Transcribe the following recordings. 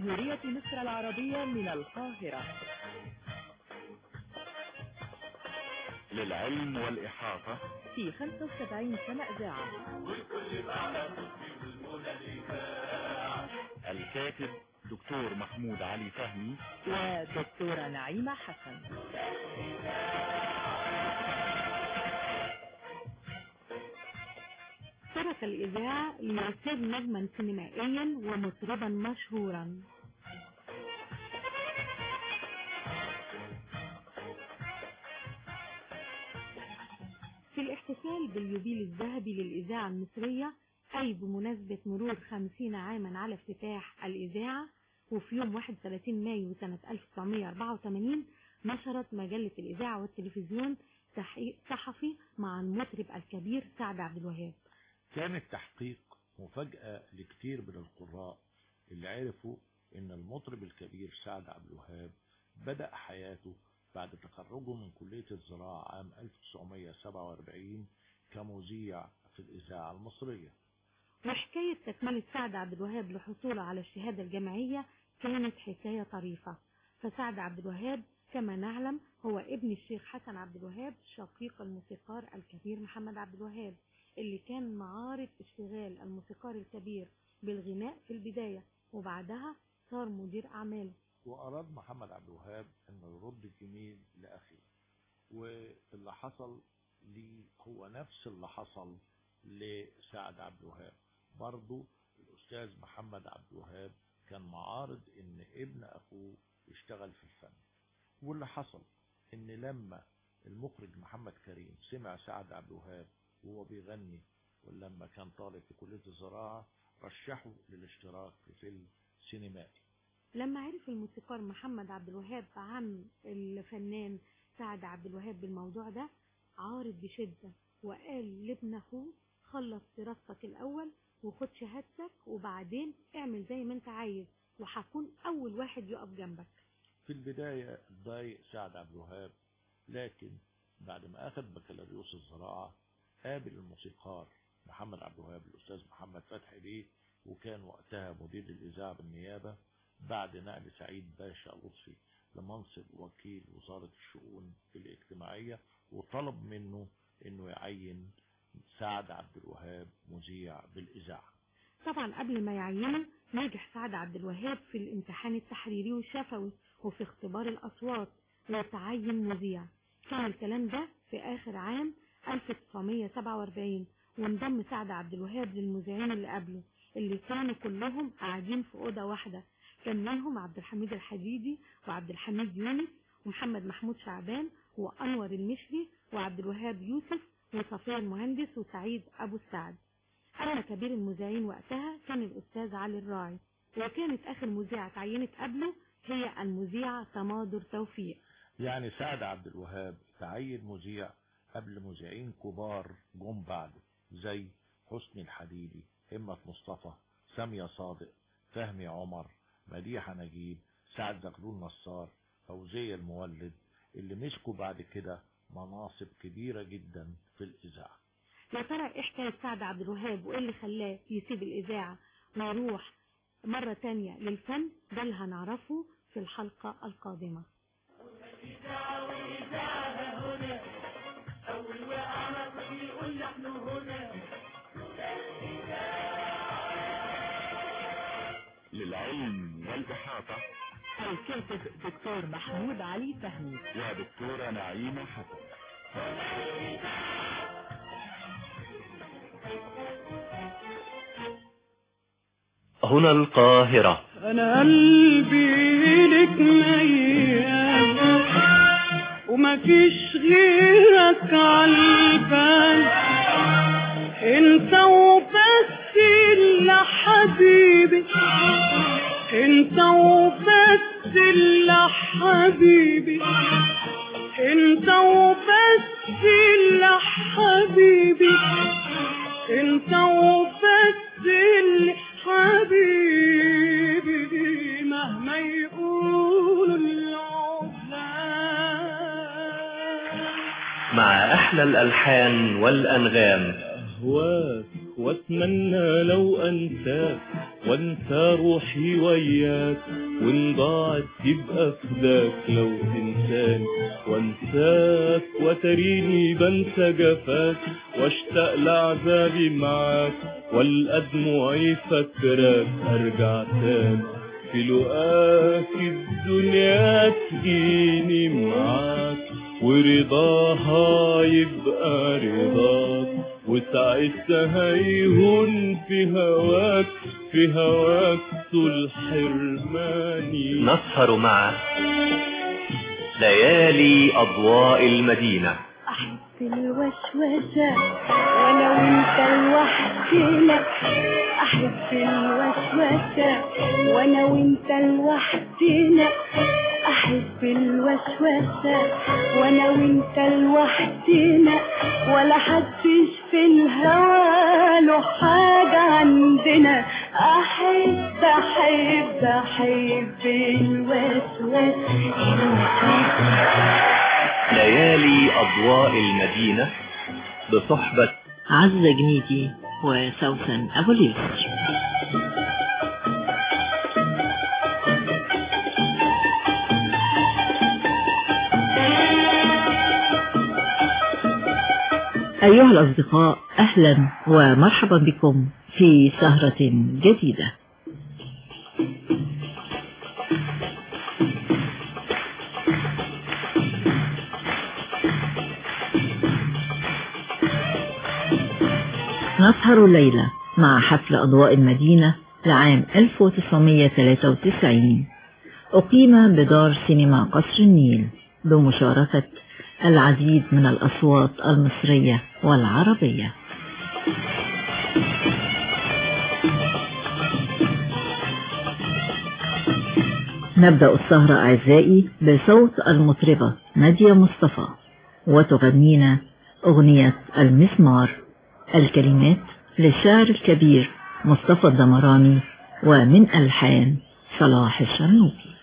جمهورية مصر العربية من القاهرة. للعلم والإحاطة في 75 سنة إذاعة. والكل معنا في المنى الإذاعة. الكاتب دكتور محمود علي فهمي ودكتورة نعيمة حسن. ترك الإذاعة ليصير نجما سينمائيا ومطربا مشهورا. في الاحتفال باليوبيل الذهبي للإذاعة المصرية، أي بمناسبة مرور 50 عاما على افتتاح الإذاعة، وفي يوم 31 مايو سنة 1984 نشرت مجلة الإذاعة والتلفزيون تحقيق صحفي مع المطرب الكبير سعد عبد الوهاب. كان التحقيق مفاجأة لكتير من القراء اللي عرفوا ان المطرب الكبير سعد عبد الوهاب بدأ حياته بعد تخرجه من كلية الزراعة عام 1947 كمذيع في الإذاعة المصرية. وحكاية تكملة سعد عبد الوهاب لحصوله على الشهادة الجامعية كانت حكاية طريفة. فسعد عبد الوهاب كما نعلم هو ابن الشيخ حسن عبد الوهاب شقيق الموسيقار الكبير محمد عبد الوهاب، اللي كان معارض اشتغال الموسيقار الكبير بالغناء في البداية، وبعدها صار مدير أعماله. وأراد محمد عبد الوهاب أن يرد الجميل لأخيه، واللي حصل لي هو نفس اللي حصل لسعد عبد الوهاب. برضو الأستاذ محمد عبد الوهاب كان معارض أن ابن أخوه يشتغل في الفن، واللي حصل أن لما المخرج محمد كريم سمع سعد عبد الوهاب وهو بيغني، ولما كان طالب في كلية الزراعة رشحه للاشتراك في فيلم سينمائي. لما عرف الموسيقار محمد عبد الوهاب عم الفنان سعد عبد الوهاب بالموضوع ده، عارض بشدة وقال لابن اخوه خلص دراستك الاول وخد شهادتك وبعدين اعمل زي ما انت عايز، وهكون اول واحد يقف جنبك. في البداية ضايق سعد عبد الوهاب، لكن بعد ما اخذ بكالوريوس الزراعة قابل الموسيقار محمد عبد الوهاب الأستاذ محمد فتحي بيه، وكان وقتها مدير الإذاعة بالنيابة بعد نقل سعيد باشا لطفي لمنصب وكيل وزارة الشؤون الاجتماعية، وطلب منه انه يعين سعد عبد الوهاب مذيع بالإذاعة. طبعا قبل ما يعينه نجح سعد عبد الوهاب في الامتحان التحريري والشفوي وفي اختبار الأصوات وتعين مذيع. كان الكلام ده في آخر عام 1947، وانضم سعد عبد الوهاب للمذيعين اللي قبله اللي كانوا كلهم قاعدين في أوضة واحدة. كان منهم عبد الحميد الحديدي وعبد الحميد يونس ومحمد محمود شعبان وأنور المشري وعبد الوهاب يوسف وصفية المهندس وسعيد أبو السعد. أما كبير المذيعين وقتها كان الأستاذ علي الراعي، وكانت آخر مذيعة تعينت قبله هي المذيعة تماضر توفيق. يعني سعد عبد الوهاب تعين مذيع قبل مذيعين كبار جم بعده زي حسني الحديدي، همة مصطفى، سامية صادق، فهمي عمر، مديحة نجيب، سعد زغلول نصار، فوزية المولد، اللي مسكوا بعد كده مناصب كبيرة جدا في الإذاعة. يا ترى ايه حكاية سعد عبد الوهاب وايه اللي خلاه يسيب الإذاعة ويروح مرة تانية للفن؟ ده اللي هنعرفه في الحلقة القادمة. الإذاعة والإذاعة هنا أول وقعنا بيقول نحن هنا. للعلم والإحاطة الكاتب دكتور محمود علي فهمي ودكتورة نعيمة حسن. هنا القاهرة. أنا قلبي لك ميال وما فيش غيرك عالبال، انت وبس اللي حبيبي، انت وبس اللي حبيبي، انت وبس اللي حبيبي، انت وبس اللي حبيبي، مهما يقولوا العذاب. مع أحلى الألحان والأنغام. أهواك واتمنى لو أنساك وانسى روحي وياك، وان ضاعت تبقى فداك لو تنساني وانساك، وتريني بنسى جفاك واشتاق لعذابي معاك، والقى دموعي فاكراك ارجع تاني في لقاك الدنيا تجيني معاك، ورضاها يبقى رضاك، وساعتها يهون في هواك طول حرماني. نسهر مع ليالي أضواء المدينة. أحب الوشوشة ولو انت لوحدنا، أحب الوشوشة ولو انت لوحدنا، أحب الوشوشة ولو انت لوحدنا، ولا حدش في الهوى له حاجة عندنا. أحب أحب أحب الوشوشة. ليالي أضواء المدينة بصحبة عزة جنيدي وسوسن أبو اليسر. أيها الأصدقاء، أهلا ومرحبا بكم في سهرة جديدة. نسهر الليلة مع حفل أضواء المدينة لعام 1993، أقيم بدار سينما قصر النيل بمشاركة العديد من الأصوات المصرية والعربية. نبدأ السهرة أعزائي بصوت المطربة نادية مصطفى، وتغنينا أغنية المسمار، الكلمات للشاعر الكبير مصطفى الدمراني ومن ألحان صلاح الشرنوبي.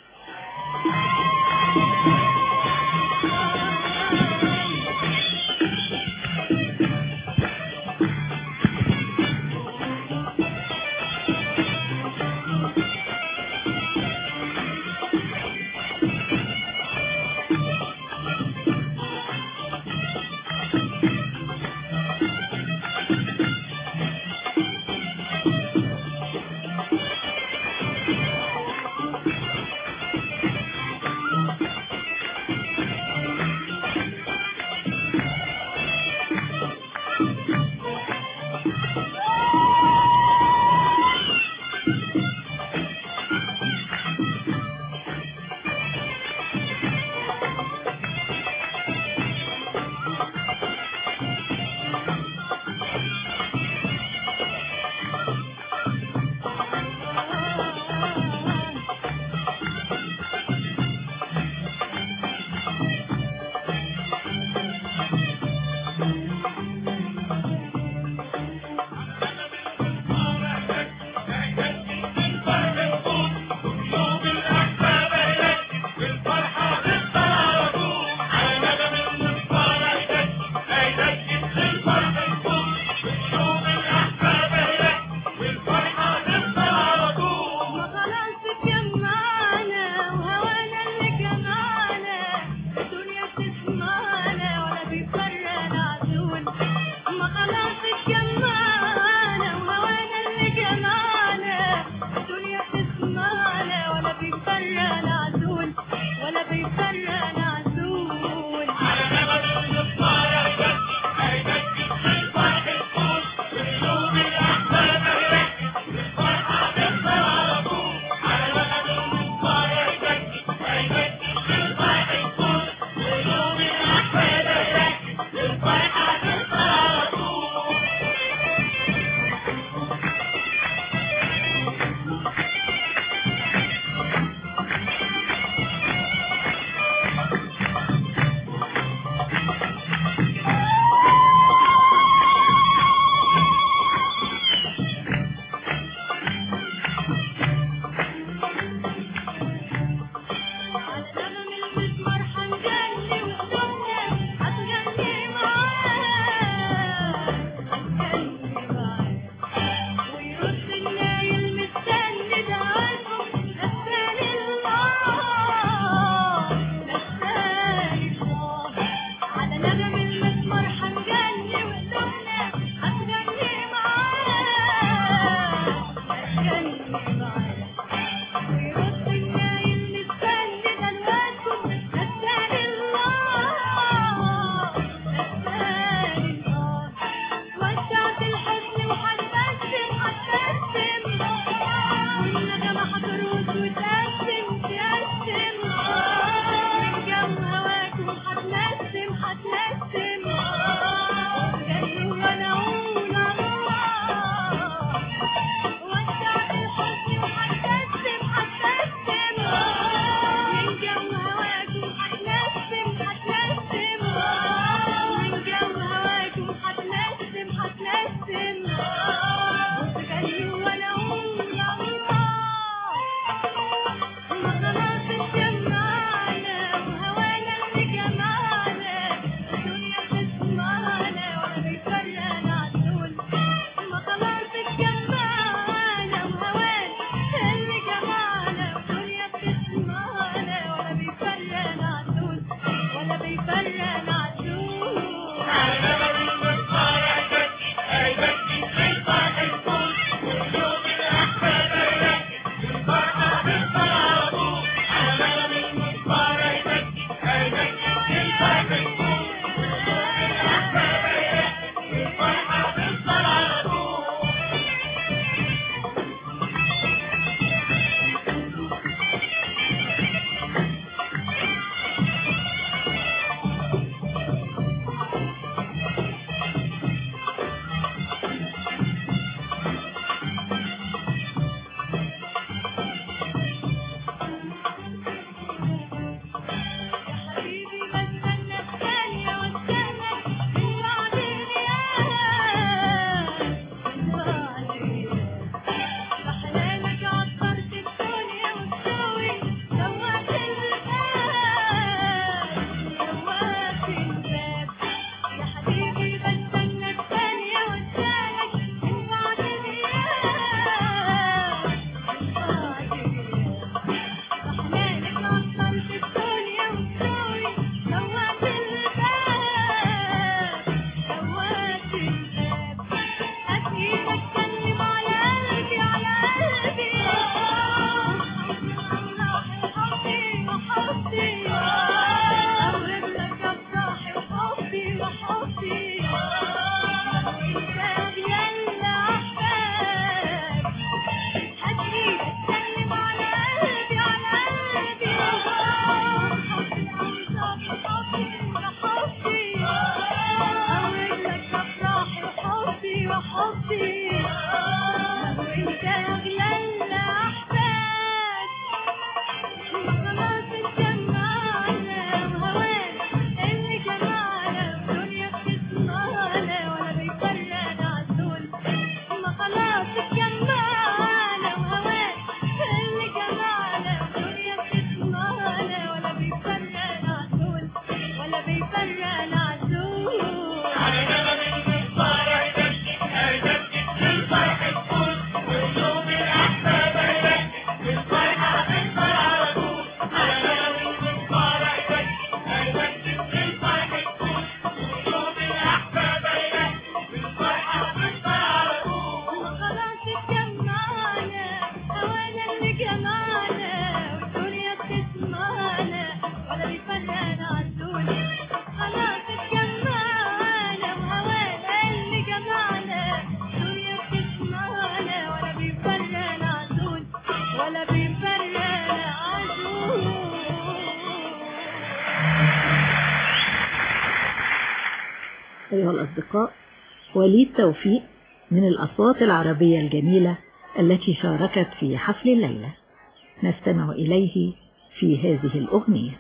أيها الأصدقاء، وليد توفيق من الأصوات العربية الجميلة التي شاركت في حفل الليلة، نستمع إليه في هذه الأغنية.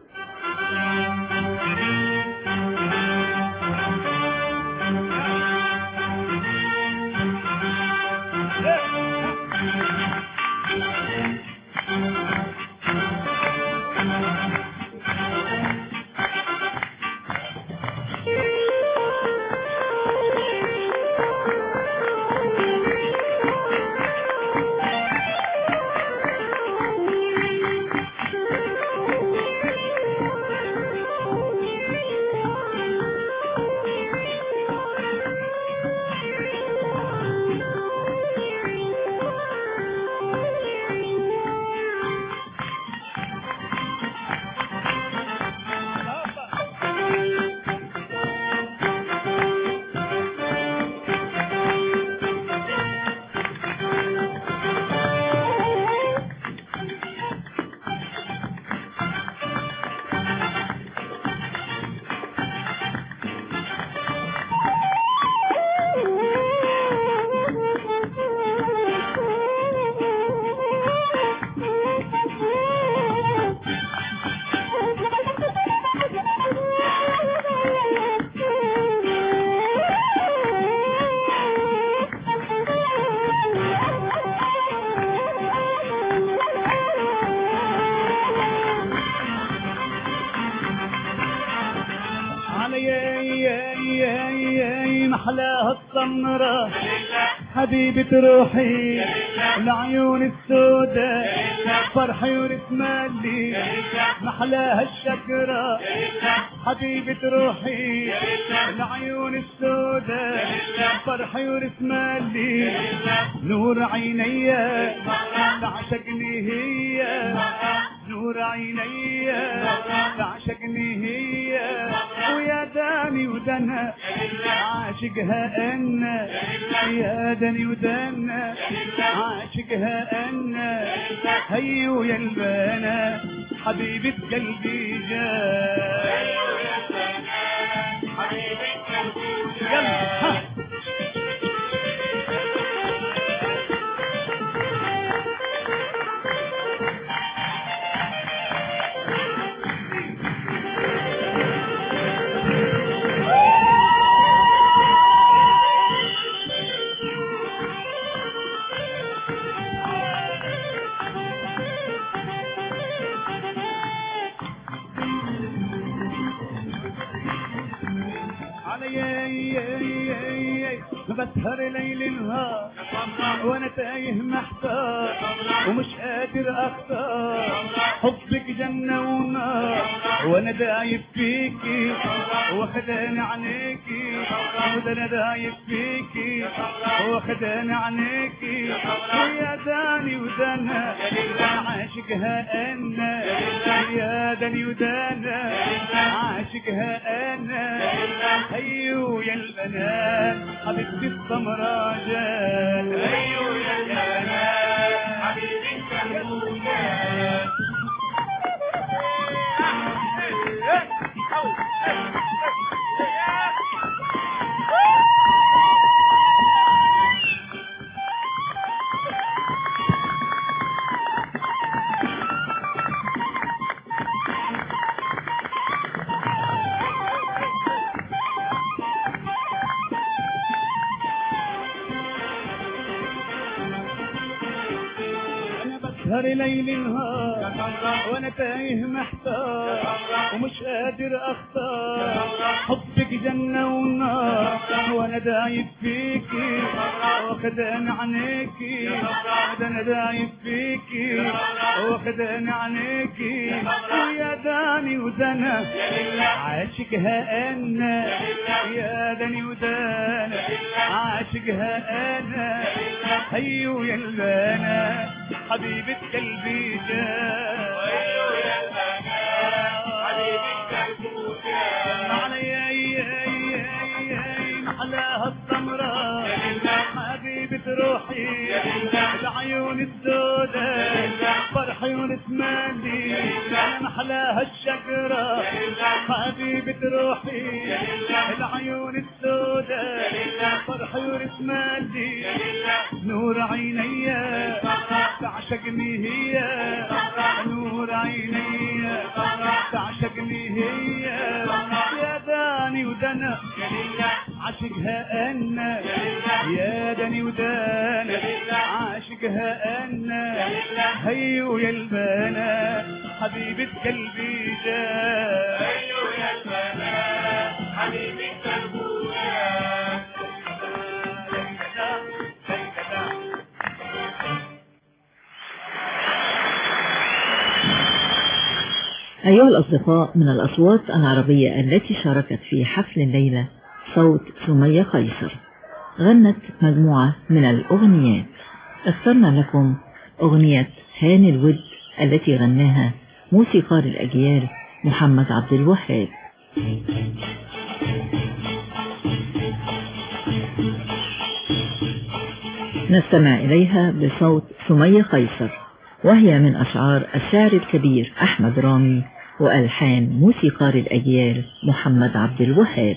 محلاها السمرة حبيبة روحي العيون السوداء فرحي ورسمالي محلاها الشكرة حبيبة روحي العيون السوداء فرحي ورسمالي نور عينيا تعشقني هي نور عينيا تعشقني هي ويا داني ودنا عاشقها أنا يا داني ودنا عاشقها أنا هيو يا البنا حبيبة قلبي جاء هيو يا البنا حبيبة قلبي جاء بسهر ليل نهار وانا تايه محتار ومش قادر اختار حبك جنة ونار وانا دايب فيكي واخداني عنيكي وانا دايب فيكي واخداني عنيكي ويا داني ودانا عاشقها انا يا داني ودانا عاشقها انا هيو يا البنات حبيبتي السمرة جات هيو يا البنات حبيبتي السمرة سهر ليل نهار وانا تايه محتار ومش قادر اختار حبك جنة ونار وانا دايب فيكي واخداني عنيكي انا دايب فيكي واخداني عنيكي ويا داني ودنا عاشقها انا يا داني ودنا عاشقها انا هيو يا البنات حبيبة قلبي جاء ويو يا البنات حبيبة قلبي جاء علي محلاها السمرة حبيبة روحي العيون السوداء فرحي ونسمالي انا محلاها الشجرة حبيبة روحي العيون السوداء فرح يورث مالي نور عينيا تعشقني هي نور عينيا تعشقني هي يا داني ودنا عاشقها انا يا داني ودانا عاشقها انا هيو يا البنا حبيبة قلبي جا هيو يا البنات حبيبة قلبي جا. أيها الأصدقاء، من الأصوات العربية التي شاركت في حفل الليلة صوت سمية قيصر. غنت مجموعة من الأغنيات. اخترنا لكم أغنية هاني الود التي غناها موسيقار الأجيال محمد عبد الوهاب. نستمع إليها بصوت سمية قيصر، وهي من أشعار الشاعر الكبير أحمد رامي وألحان موسيقار الأجيال محمد عبد الوهاب.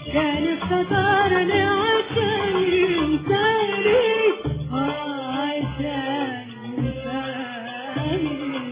كان افتكرني عشان ينساني عشان ينساني.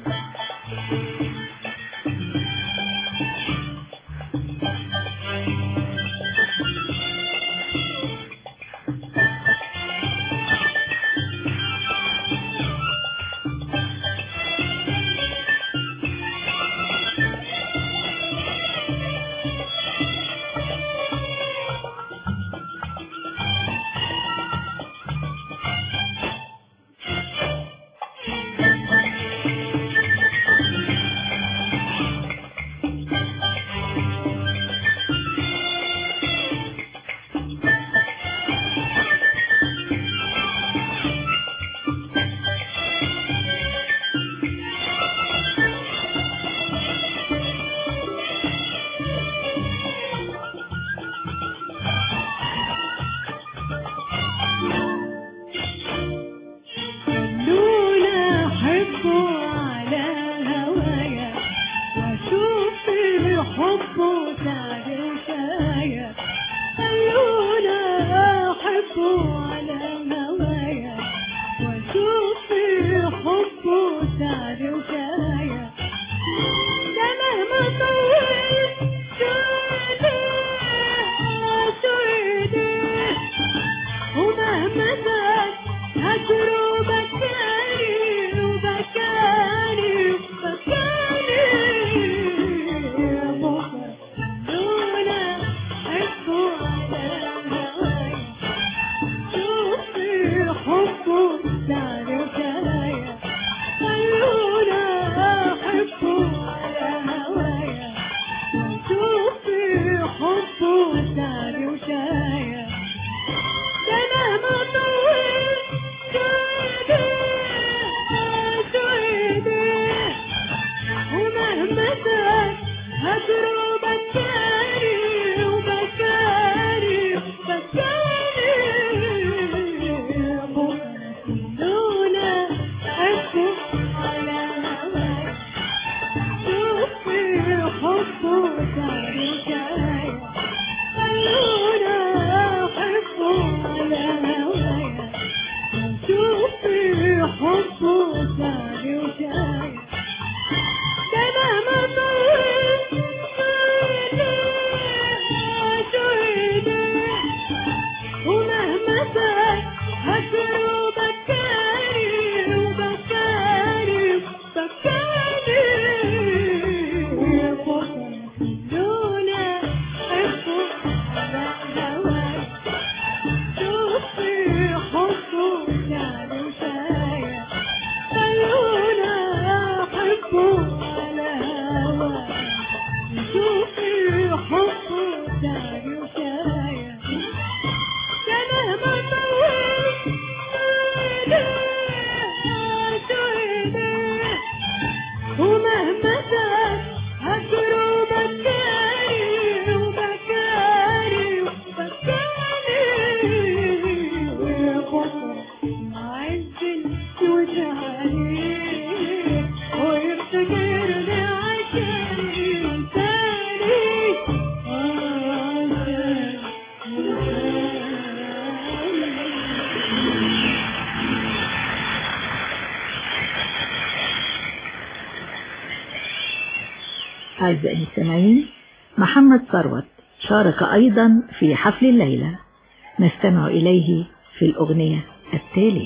أعزائي المستمعين، محمد ثروت شارك أيضا في حفل الليلة، نستمع إليه في الأغنية التالية.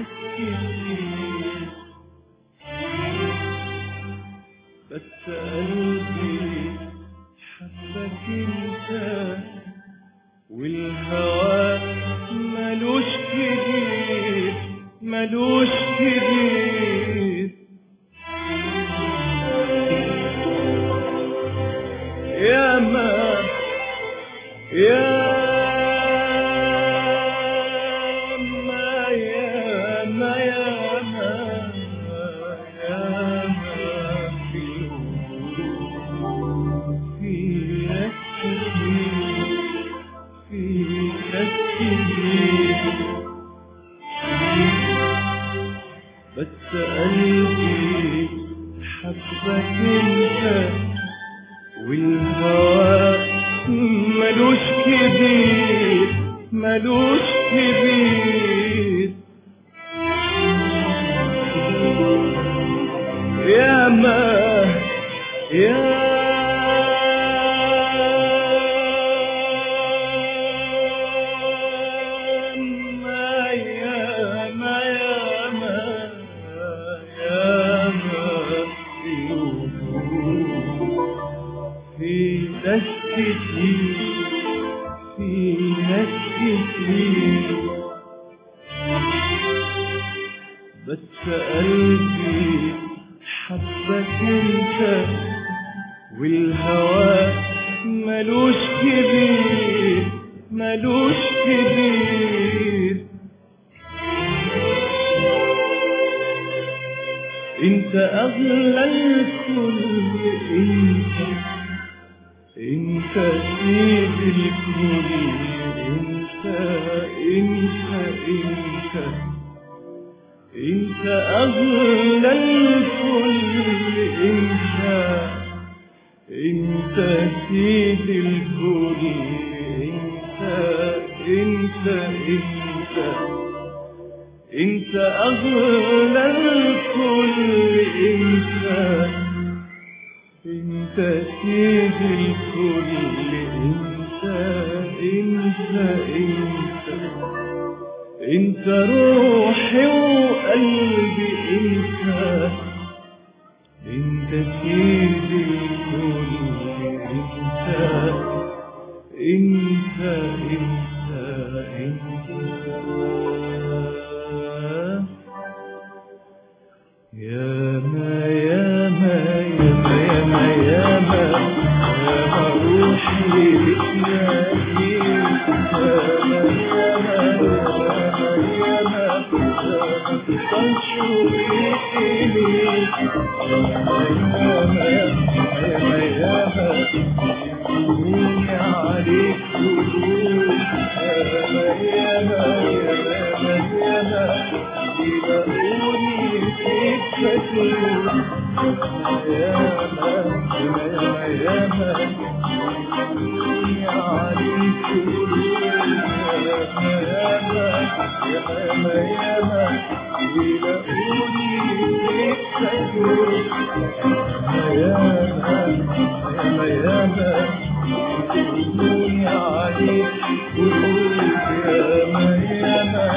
كتير بس قلبي حبك انت والهوى ملوش كبير ملوش كبير يا ما يا ما يا ما يا ما يا ما في ناس كتير في ناس كتير بس قلبي حبك انت والهوى ملوش كبير ملوش كبير يا ما يا ما يا ما يا ما يا ما في ناس كتير في ناس كتير بس قلبي حبك انت والهوى ملوش كبير ملوش كبير انت اغلى الكل انت سيد الكل انت اغلى الكل انت سيد الكل انت اغلى الكل انت سيد الكل انت روحي وقلبي انت سيد الكل انت يا ما يا ما يا ما يا ما يا ما يا ما روحي بتنادي يا ما يا ما تفضلش ويقيني يا ما يا ما يا ما يقولوني عليك قولون يا ما يا ما يلاقوني فيك فتور يا ما يا ما يقولوني عليك قولون يا ما يلاقوني فيك فتور يا ما يقولوني عليك قولون يا ما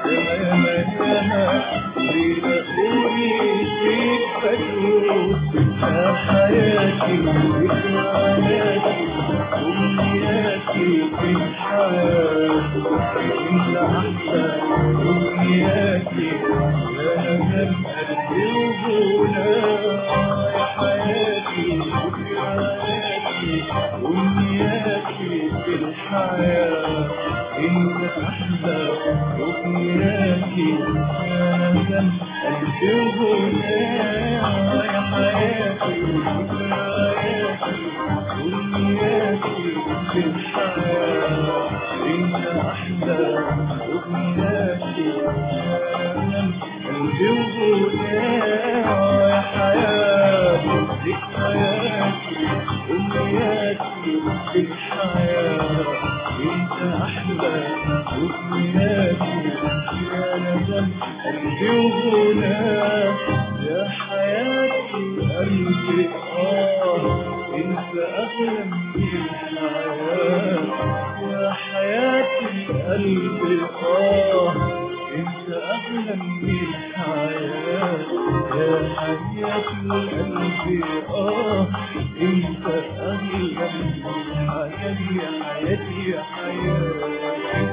يلاقوني فيك فتور يا حياتي وذكرياتي أمنياتي في الحياة انت أحلى أمنياتي يا نجم قلبي وغنى يا حياتي وذكرياتي أمنياتي في الحياة انت أحلى أمنياتي يا نجم قلبي وغنى يا حياتي وذكرياتي أمنياتي في الحياة انت أحلى أمنياتي يا نجم قلبي وغنى يا حياتي ذكرياتي أمنياتي في الحياة انت أحلى أمنياتي يا نجم قلبي وغنى يا حياتي قلبي انت أغلى من الحياة يا حياتي قلبي انت اغلى من الحياة يا حياة القلب انت اغلى من الحياة يا حياتي يا حياتي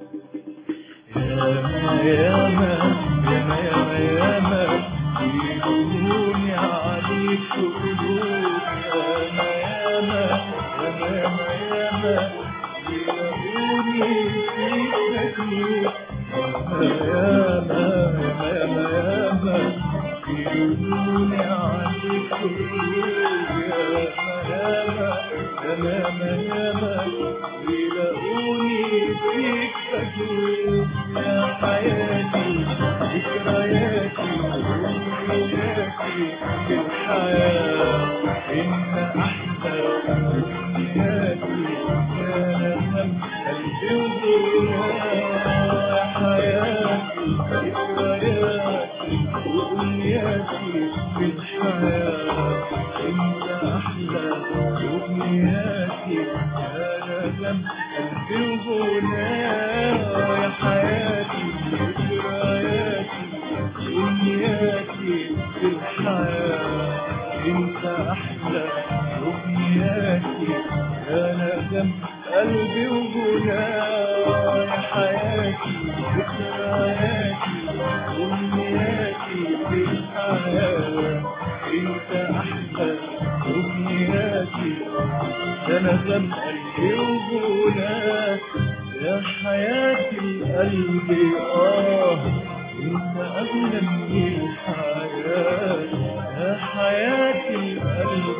ياما ياما ياما ياما يقولوني عليك قلوب ياما ياما ياما ياما ياما يلاقوني فيك تكليف ياما ياما ياما ياما يقولوني عليك قلوب ياما ياما ياما ياما يلاقوني فيك تكليف يا حياتي ذكرياتي وذكرياتي في الحياة إن أحلى أمنياتي كان هم قلبي وذكرياتي يا حياتي ذكرياتي وأمنياتي في الحياة إن أحلى أمنياتي كان هم قلبي وذكرياتي يا حياتي ذكرياتي أمنياتي في الحياة انت احلى أمنياتي انا جنب قلبي وجناي يا حياتي ذكرياتي أمنياتي في الحياة انت احلى أمنياتي انا جنب قلبي وجناي يا حياة القلب انت اغلى من الحياة يا حياة القلب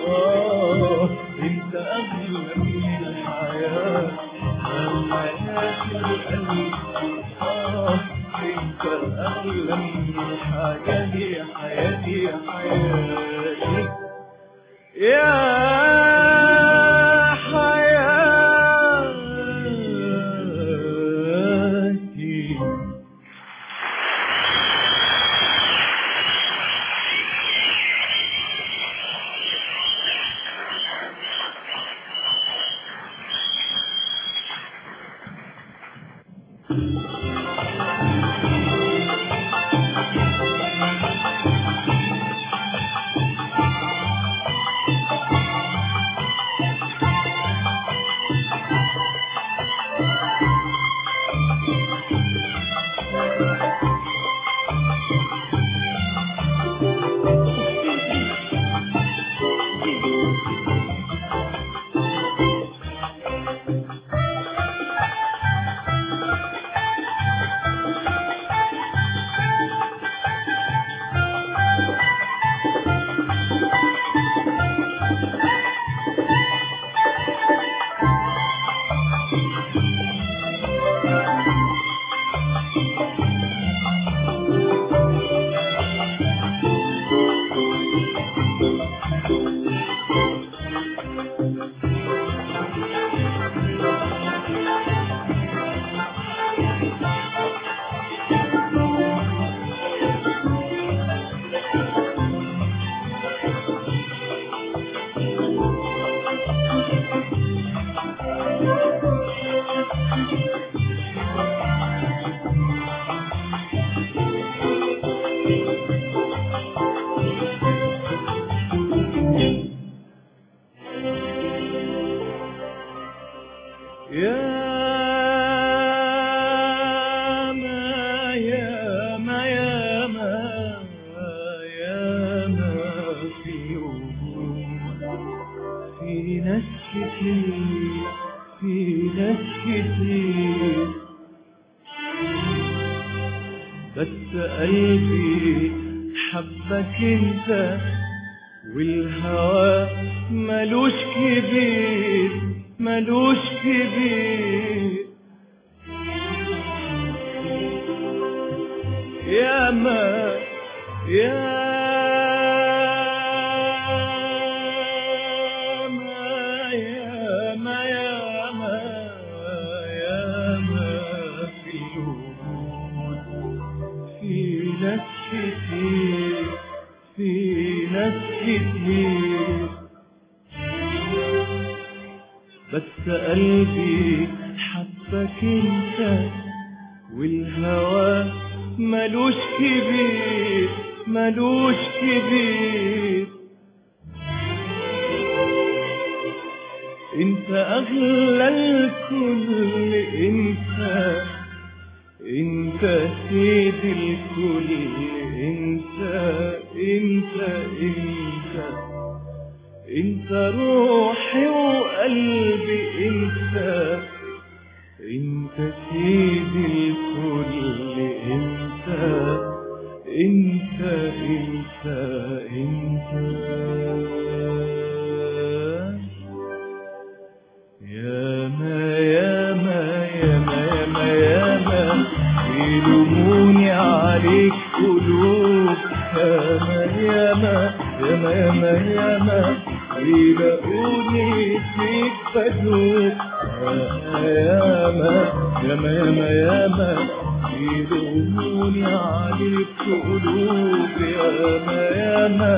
انت اغلى من الحياة يا حياة القلب انت اغلى من الحياة يا حياتي يا حياتي يا قلبي حبك انت والهوى ملوش كبير ملوش كبير يا ما يا في ناس كتير بس قلبي حبك انت والهوى ملوش كبير ملوش كبير. انت اغلى الكل انت سيد الكل انت روحي وقلبي انت سيد الكل انت ياما يلوموني عليك قلوب ياما يلاقوني فيك بدوب ياما يلوموني عليك قلوب ياما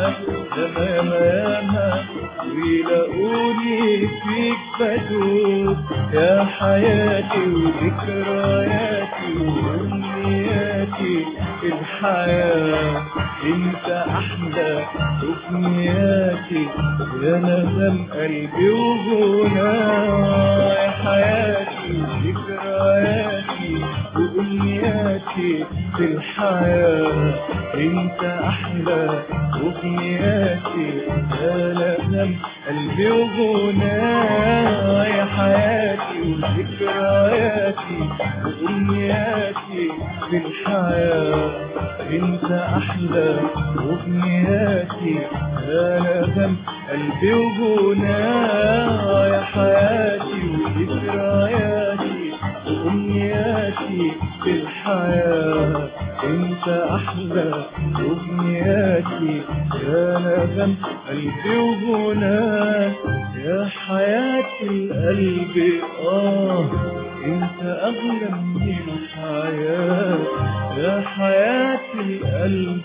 ويلاقوني فيك بدوب. يا حياتي وذكرياتي وأمنياتي الحياة انت احلى امنياتي يا ندم قلبي وغناي. يا حياتي وذكرياتي وامنياتي الحياة انت احلى امنياتي يا ندم قلبي وغناي. يا حياتي وذكرياتي وامنياتي الحياة انت احلى امنياتي يا ندم قلبي وغناي. يا حياتي وذكرياتي وامنياتي في الحياة انت احلى امنياتي يا ندم قلبي وغناي. يا حياة القلب انت اغلى من الحياة. يا حياة القلب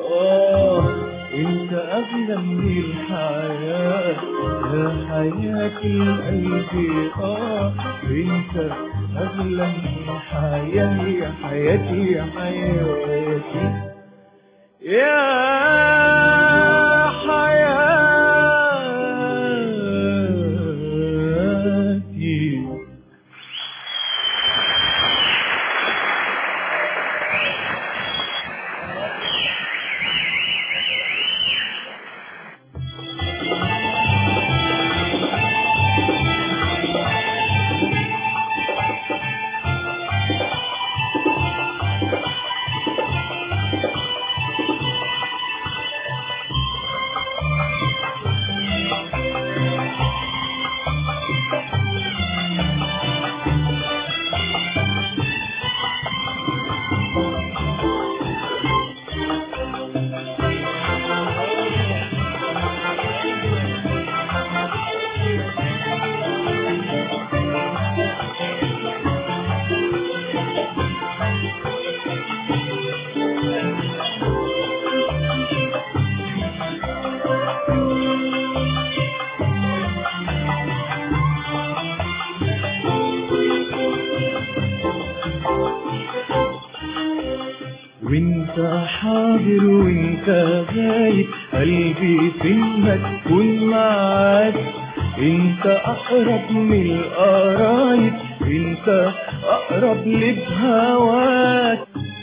انت اغلى من الحياة. يا حياة القلب انت اغلى من الحياة. يا حياتي يا حياتي يا حياتي. وانت حاضر وانت غايب قلبي فين ما تكون معاك. انت اقرب من القرايب انت اقرب لي بهواك.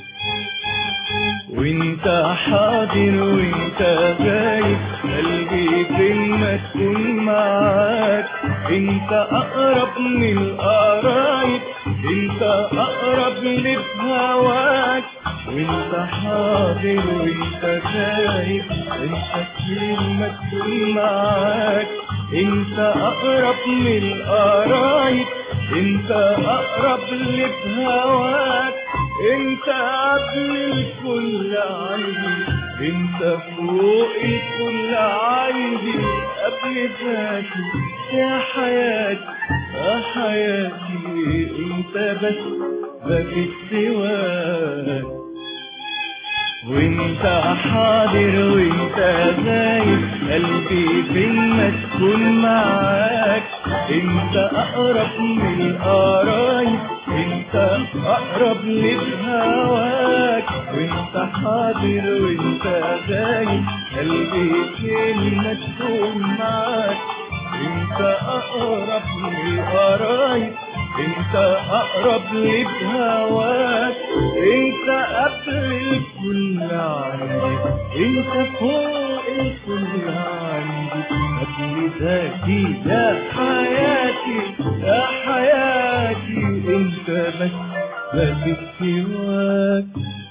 وانت حاضر وانت غايب قلبي فين ما تكون معاك. انت اقرب من القرايب انت اقرب لي بهواك. وانت حاضر وانت غايب انت كتير ما تكون معاك. انت اقرب من القرايب انت اقرب لي بهواك. انت قبل الكل عندي انت فوق الكل عندي قبل ذاتي. يا حياتي يا حياتي انت بس بقيت سواك. وانت حاضر وانت غايب قلبي فين ما تكون معاك. انت اقرب من القرايب انت اقرب لهواك. وانت حاضر وانت غايب قلبي فين ما تكون معاك. انت اقرب من القرايب انت اقرب لهواك. انت قبل الكل عندي انت فوق الكل عندي. قبل ذاتي يا حياتي يا حياتي انت بس لك سواك.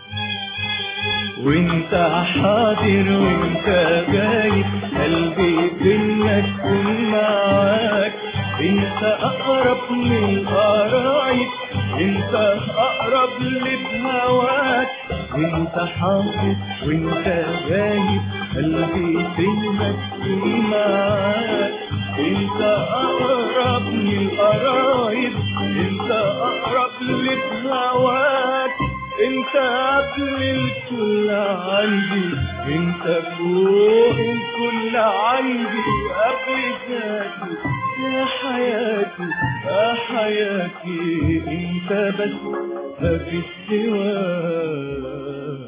وانت حاضر وانت غايب قلبي فينا تكون معاك. انت اقرب من القرايب انت اقرب لهواك. انت حاضر وانت غايب قلبي فينا تكون معاك. انت اقرب من القرايب انت اقرب لهواك. انت قبل الكل عندي انت فوق الكل عندي. قبل ذاتي يا حياتي يا حياتي انت بس مفيش سواك.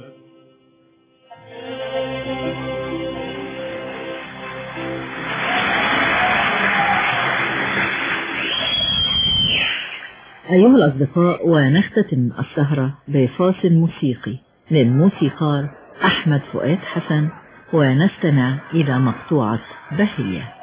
أيها الأصدقاء، ونختتم السهرة بفاصل موسيقي للموسيقار أحمد فؤاد حسن، ونستمع إلى مقطوعة بهية.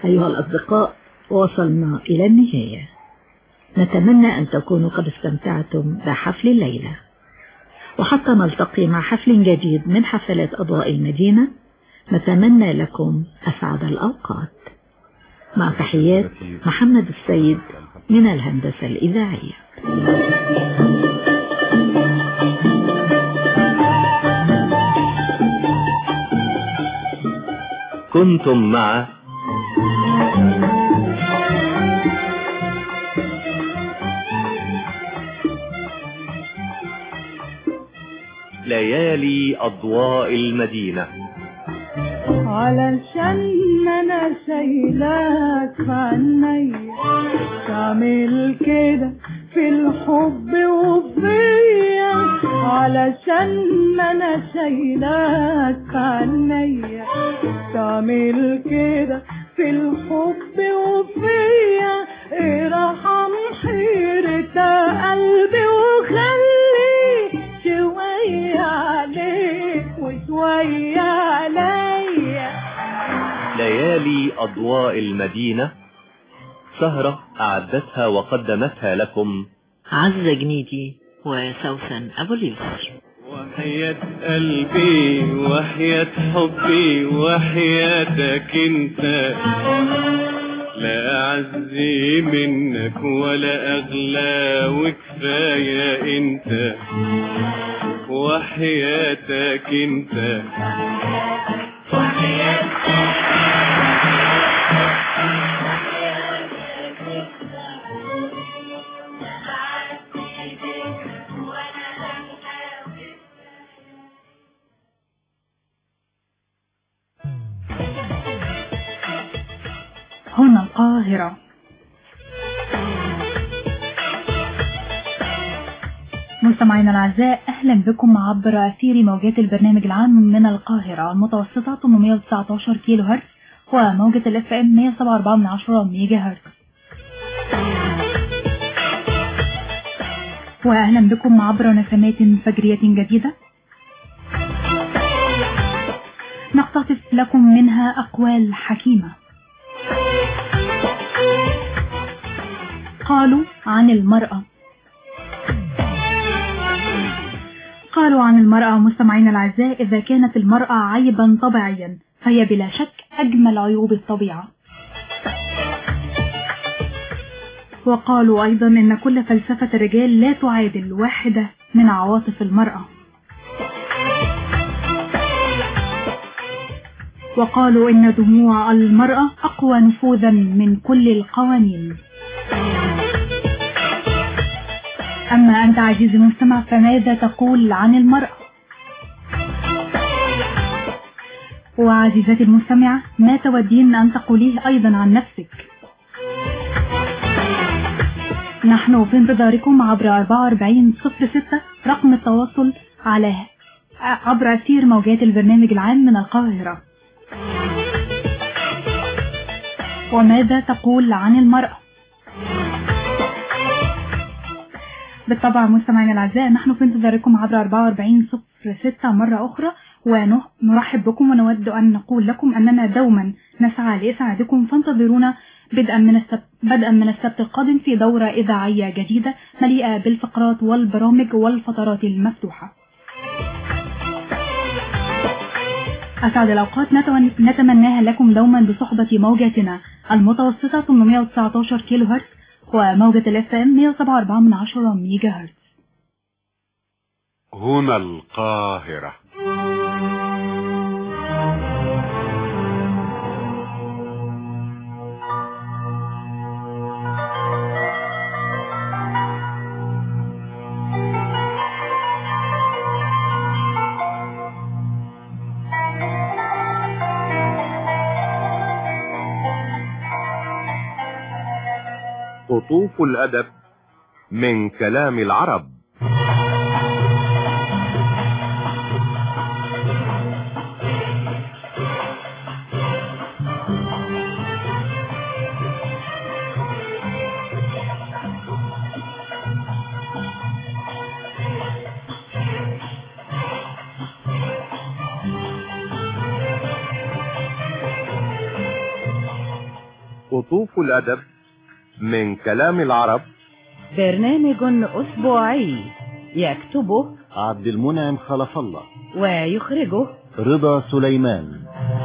أيها الأصدقاء، وصلنا إلى النهاية. نتمنى أن تكونوا قد استمتعتم بحفل الليلة، وحتى نلتقي مع حفل جديد من حفلات أضواء المدينة نتمنى لكم أسعد الأوقات. مع تحيات محمد السيد من الهندسة الإذاعية. كنتم مع ليالي أضواء المدينة. علشان انا شايلاك عني تعمل كده في الحب وفيا، علشان انا شايلاك عني تعمل كده في الحب وفيا. ارحم حيرة قلبي وخلي شوية عليك وشوية عليا. ليالي أضواء المدينة، سهرة أعدتها وقدمتها لكم عزة جنيدي وسوسن أبو اليسر. وحياة قلبي وحياة حبي وحياتك انت، لا أعزي منك ولا أغلى وكفاية انت، وحياتك انت. هنا القاهرة. مستمعينا الأعزاء، أهلا بكم عبر أثير موجات البرنامج العام من القاهرة المتوسطة 819 كيلو هرتز وموجة الاف ام 107.4 ميجا هرتز. وأهلا بكم عبر نسمات فجرية جديدة نقتطف لكم منها أقوال حكيمة. قالوا عن المرأة مستمعين الأعزاء، إذا كانت المرأة عيبا طبيعيا فهي بلا شك أجمل عيوب الطبيعة. وقالوا أيضا إن كل فلسفة الرجال لا تعادل واحدة من عواطف المرأة. وقالوا إن دموع المرأة أقوى نفوذا من كل القوانين. أما أنت عزيزي المستمع، فماذا تقول عن المرأة؟ وعزيزتي المستمعة، ما تودين أن تقوليه أيضا عن نفسك؟ نحن في انتظاركم عبر 4406 رقم التواصل عبر أثير موجات البرنامج العام من القاهرة. وماذا تقول عن المرأة؟ بالطبع مستمعينا الأعزاء، نحن في انتظاركم عبر 4406 مرة أخرى، ونرحب بكم ونود أن نقول لكم أننا دوما نسعى لإسعادكم، فانتظرونا بدءا من السبت القادم في دورة إذاعية جديدة مليئة بالفقرات والبرامج والفترات المفتوحة. أسعد الأوقات نتمناها لكم دوما بصحبة موجاتنا المتوسطة 819 كيلو هرتز وموجة الاف ام 107.4 ميجا هرتز. هنا القاهرة. قطوف الأدب من كلام العرب. قطوف الأدب من كلام العرب، برنامج أسبوعي يكتبه عبد المنعم خلف الله ويخرجه رضا سليمان.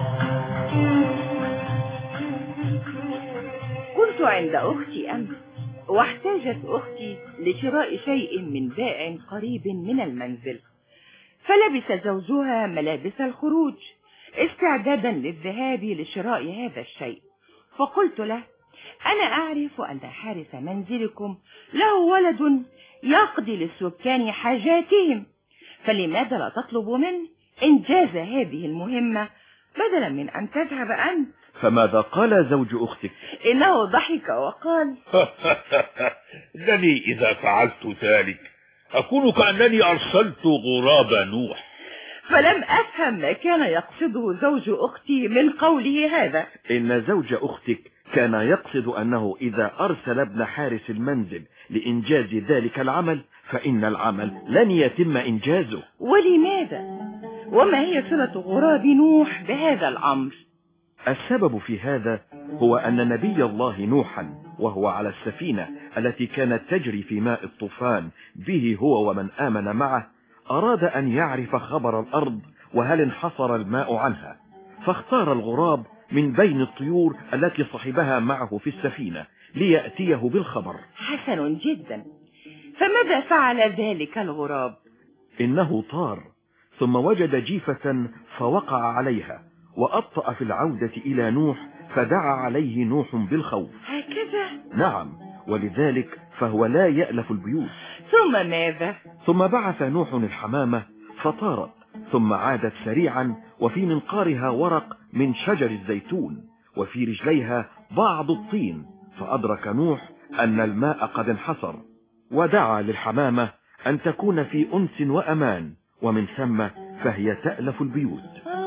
كنت عند أختي أمس، واحتاجت أختي لشراء شيء من بائع قريب من المنزل، فلبس زوجها ملابس الخروج استعدادا للذهاب لشراء هذا الشيء. فقلت له: أنا أعرف أن حارس منزلكم له ولد يقضي للسكان حاجاتهم، فلماذا لا تطلب منه إنجاز هذه المهمة بدلا من أن تذهب أنت؟ فماذا قال زوج أختك؟ إنه ضحك وقال: إنني إذا فعلت ذلك أكون كأنني أرسلت غراب نوح. فلم أفهم ما كان يقصده زوج أختي من قوله هذا. إن زوج أختك كان يقصد أنه إذا أرسل ابن حارس المنزل لإنجاز ذلك العمل فإن العمل لن يتم إنجازه. ولماذا؟ وما هي صلة غراب نوح بهذا الأمر؟ السبب في هذا هو أن نبي الله نوحا وهو على السفينة التي كانت تجري في ماء الطوفان به هو ومن آمن معه أراد أن يعرف خبر الأرض وهل انحصر الماء عنها، فاختار الغراب من بين الطيور التي صحبها معه في السفينة ليأتيه بالخبر. حسن جدا، فماذا فعل ذلك الغراب؟ إنه طار ثم وجد جيفة فوقع عليها وأبطأ في العودة إلى نوح فدعا عليه نوح بالخوف. هكذا؟ نعم، ولذلك فهو لا يألف البيوت. ثم ماذا؟ ثم بعث نوح الحمامة فطارت ثم عادت سريعا وفي منقارها ورق من شجر الزيتون وفي رجليها بعض الطين، فأدرك نوح أن الماء قد انحصر ودعا للحمامة أن تكون في أنس وأمان، ومن ثم فهي تألف البيوت.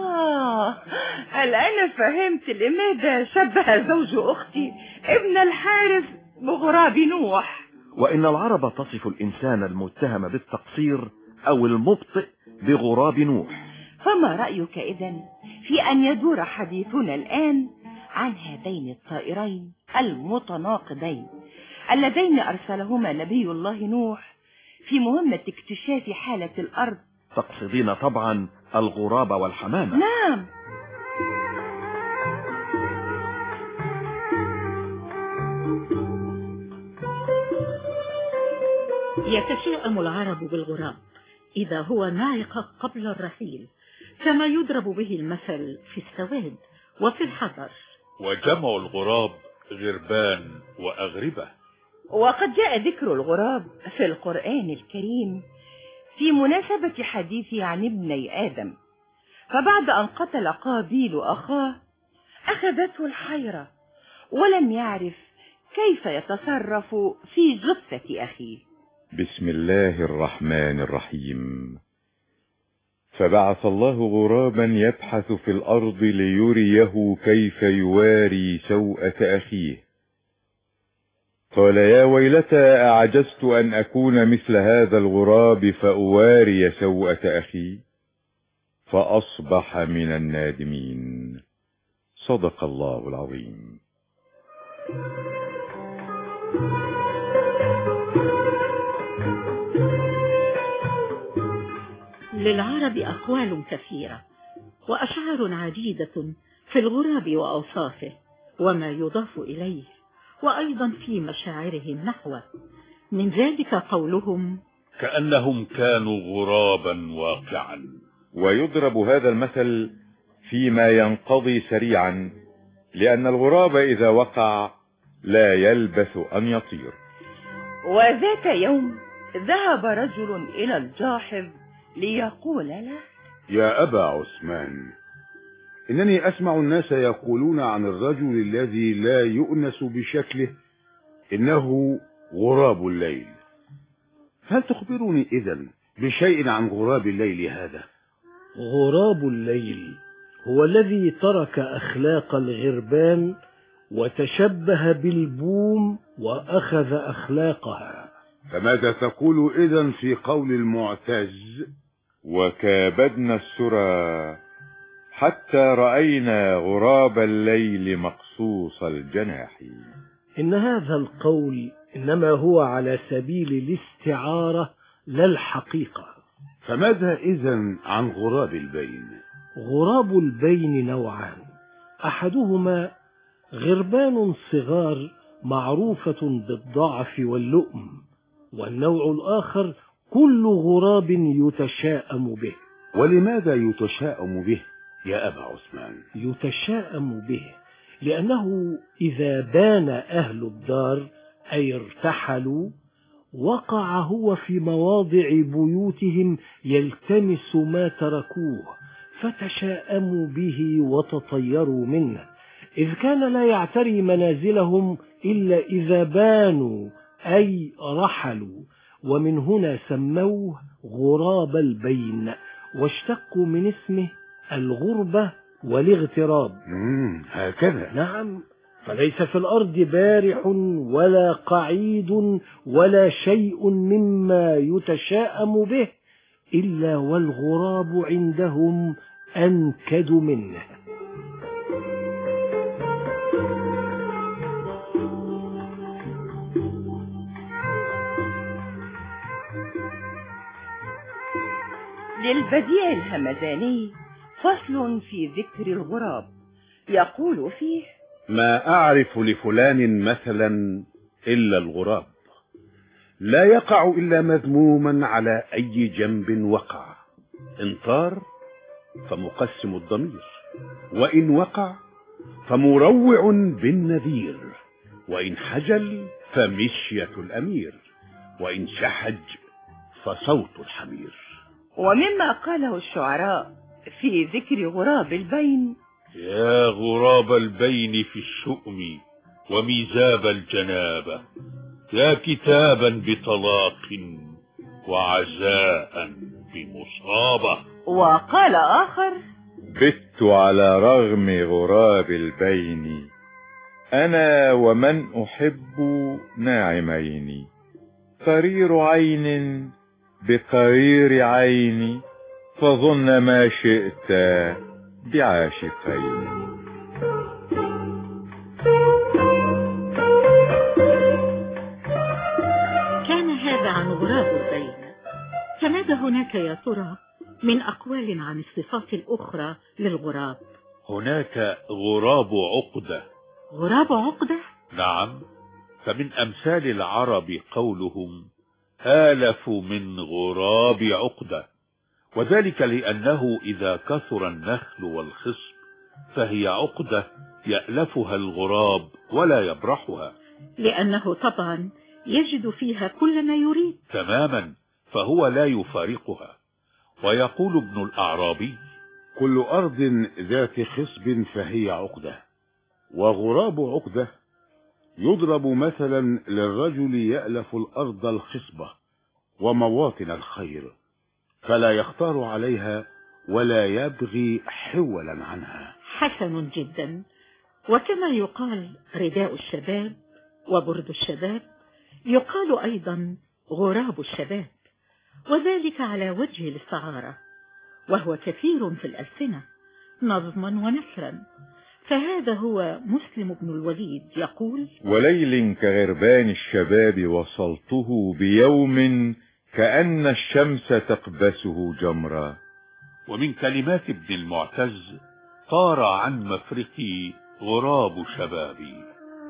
الآن فهمت لماذا شبه زوج أختي ابن الحارس بغراب نوح. وإن العرب تصف الإنسان المتهم بالتقصير أو المبطئ بغراب نوح. فما رأيك إذن في أن يدور حديثنا الآن عن هذين الطائرين المتناقضين اللذين أرسلهما نبي الله نوح في مهمة اكتشاف حالة الأرض؟ تقصدين طبعا الغراب والحمامة. نعم. يتشائم العرب بالغراب إذا هو ناعق قبل الرحيل، كما يضرب به المثل في السواد وفي الحذر. وجمع الغراب غربان وأغربة. وقد جاء ذكر الغراب في القرآن الكريم في مناسبة حديث عن ابني آدم، فبعد أن قتل قابيل أخاه أخذته الحيرة ولم يعرف كيف يتصرف في جثة أخيه. بسم الله الرحمن الرحيم. فبعث الله غرابا يبحث في الأرض ليريه كيف يواري سوءة أخيه، قال يا ويلتى أعجزت أن أكون مثل هذا الغراب فأواري سوءة أخي، فأصبح من النادمين. صدق الله العظيم. للعرب أقوال كثيرة وأشعار عديدة في الغراب وأوصافه وما يضاف إليه، وأيضا في مشاعرهم نحوه. من ذلك قولهم كأنهم كانوا غرابا واقعا. ويضرب هذا المثل فيما ينقضي سريعا، لأن الغراب إذا وقع لا يلبث أن يطير. وذات يوم ذهب رجل إلى الجاحظ ليقول له: يا أبا عثمان، إنني أسمع الناس يقولون عن الرجل الذي لا يؤنس بشكله إنه غراب الليل، هل تخبرني إذن بشيء عن غراب الليل هذا؟ غراب الليل هو الذي ترك أخلاق الغربان وتشبه بالبوم وأخذ أخلاقها. فماذا تقول إذن في قول المعتز: وكابدنا السرى حتى رأينا غراب الليل مقصوص الجناح. إن هذا القول إنما هو على سبيل الاستعارة لا الحقيقة. فماذا إذن عن غراب البين؟ غراب البين نوعان، أحدهما غربان صغار معروفة بالضعف واللؤم، والنوع الآخر كل غراب يتشاءم به. ولماذا يتشاءم به يا أبا عثمان؟ يتشاءم به لأنه إذا بان أهل الدار أي ارتحلوا وقع هو في مواضع بيوتهم يلتمس ما تركوه، فتشاءموا به وتطيروا منه، إذ كان لا يعتري منازلهم إلا إذا بانوا أي رحلوا، ومن هنا سموه غراب البين، واشتقوا من اسمه الغربة والاغتراب. هكذا. نعم، فليس في الأرض بارح ولا قعيد ولا شيء مما يتشاءم به إلا والغراب عندهم أنكد منه. للبديع الهمداني فصل في ذكر الغراب، يقول فيه: ما أعرف لفلان مثلا إلا الغراب، لا يقع إلا مذموما على أي جنب وقع، إن طار فمقسم الضمير، وإن وقع فمروع بالنذير، وإن حجل فمشية الأمير، وإن شحج فصوت الحمير. ومما قاله الشعراء في ذكر غراب البين: يا غراب البين في الشؤم وميزاب الجنابة، يا كتابا بطلاق وعزاء بمصابة. وقال آخر: بت على رغم غراب البين، أنا ومن أحب ناعمين، قرير عين بقرير عيني، فظن ما شئت بعاشقين. كان هذا عن غراب البين. فماذا هناك يا ترى من أقوال عن الصفات الأخرى للغراب؟ هناك غراب عقدة. غراب عقدة؟ نعم، فمن أمثال العرب قولهم آلف من غراب عقدة، وذلك لأنه إذا كثر النخل والخصب فهي عقدة يألفها الغراب ولا يبرحها، لأنه طبعا يجد فيها كل ما يريد. تماما، فهو لا يفارقها. ويقول ابن الأعرابي: كل أرض ذات خصب فهي عقدة. وغراب عقدة يضرب مثلا للرجل يألف الأرض الخصبة ومواطن الخير، فلا يختار عليها ولا يبغي حولا عنها. حسن جدا. وكما يقال رداء الشباب وبرد الشباب، يقال أيضا غراب الشباب، وذلك على وجه الاستعارة، وهو كثير في الألسنة نظما ونثرا. فهذا هو مسلم بن الوليد يقول: وليل كغربان الشباب وصلته بيوم كأن الشمس تقبسه جمرا. ومن كلمات ابن المعتز: طار عن مفرقي غراب شبابي.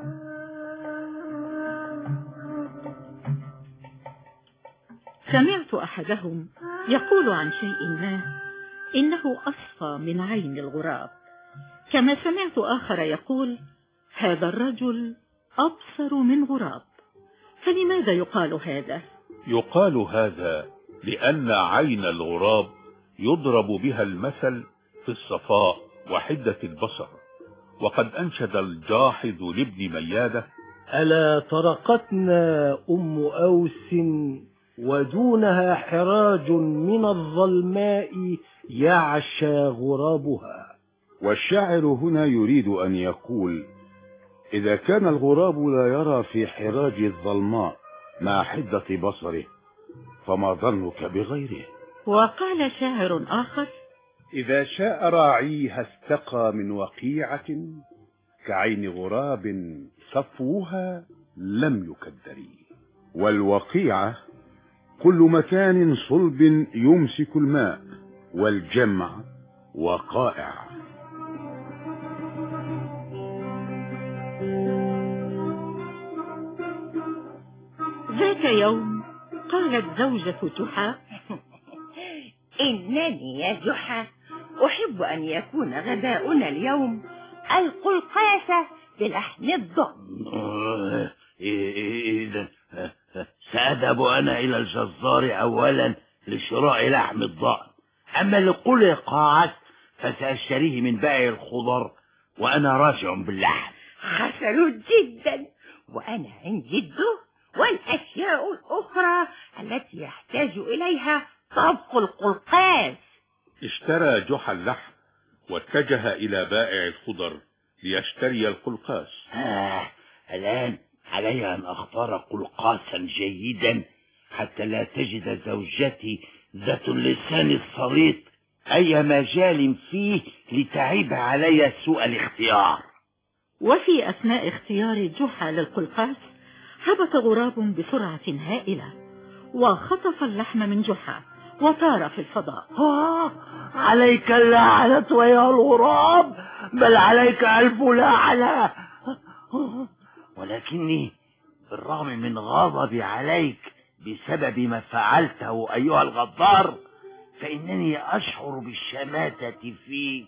سمعت أحدهم يقول عن شيء ما إنه أصفى من عين الغراب، كما سمعت آخر يقول هذا الرجل أبصر من غراب. فلماذا يقال هذا؟ يقال هذا لأن عين الغراب يضرب بها المثل في الصفاء وحدة البصر. وقد أنشد الجاحظ لابن ميادة: ألا طرقتنا أم أوس ودونها حراج من الظلماء يعشى غرابها. والشاعر هنا يريد أن يقول: إذا كان الغراب لا يرى في حراج الظلماء مع حدة بصره، فما ظنك بغيره؟ وقال شاعر آخر: إذا شاء راعيها استقى من وقيعة كعين غراب صفوها لم يكدري. والوقيعة كل مكان صلب يمسك الماء، والجمع وقائع. ذات يوم قالت زوجة جحا: إنني يا جحا أحب أن يكون غداؤنا اليوم القلقاسة بلحم الضأن. إذا سأذهب أنا إلى الجزار أولا لشراء لحم الضأن، أما القلقاس فسأشتريه من بائع الخضر وأنا راجع باللحم. حسن جدا، وأنا عندي الدهن والأشياء الأخرى التي يحتاج إليها طبخ القلقاس. اشترى جحا اللحم واتجه إلى بائع الخضر ليشتري القلقاس. الآن علي أن أختار قلقاسا جيدا حتى لا تجد زوجتي ذات اللسان الصليط أي مجال فيه لتعيب علي سوء الاختيار. وفي أثناء اختيار جحا للقلقاس هبط غراب بسرعة هائلة وخطف اللحم من جحا وطار في الفضاء. عليك اللعنة يا الغراب، بل عليك ألف لعنة. ولكني بالرغم من غضبي عليك بسبب ما فعلته أيها الغدار فإنني أشعر بالشماتة فيك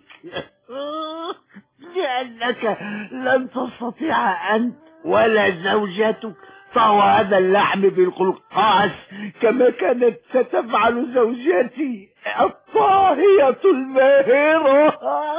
لأنك لن تستطيع أنت ولا زوجتك طهو هذا اللحم بالقلقاس كما كانت ستفعل زوجتي الطاهية الماهرة.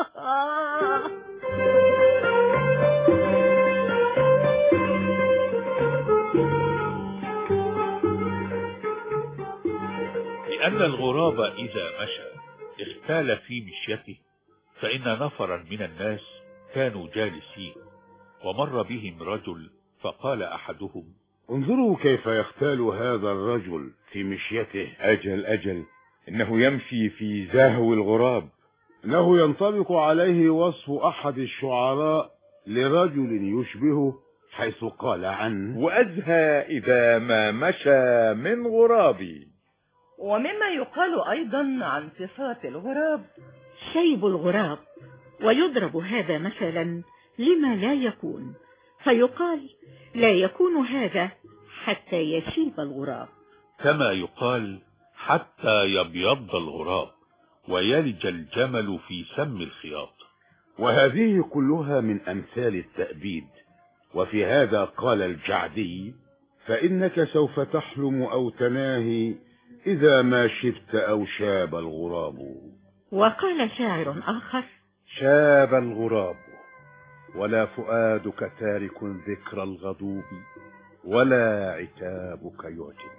لأن الغراب إذا مشى اختال في مشيته، فإن نفرا من الناس كانوا جالسين ومر بهم رجل فقال أحدهم: انظروا كيف يختال هذا الرجل في مشيته. أجل إنه يمشي في زهو الغراب. إنه ينطبق عليه وصف أحد الشعراء لرجل يشبهه حيث قال عنه: وأزهى إذا ما مشى من غرابي. ومما يقال أيضا عن صفات الغراب شيب الغراب، ويضرب هذا مثلا لما لا يكون، فيقال لا يكون هذا حتى يشيب الغراب، كما يقال حتى يبيض الغراب ويلج الجمل في سم الخياط. وهذه كلها من أمثال التأبيد. وفي هذا قال الجعدي: فإنك سوف تحلم أو تناهي إذا ما شبت أو شاب الغراب. وقال شاعر آخر: شاب الغراب ولا فؤادك تارك ذكر الغضوب ولا عتابك يعجب.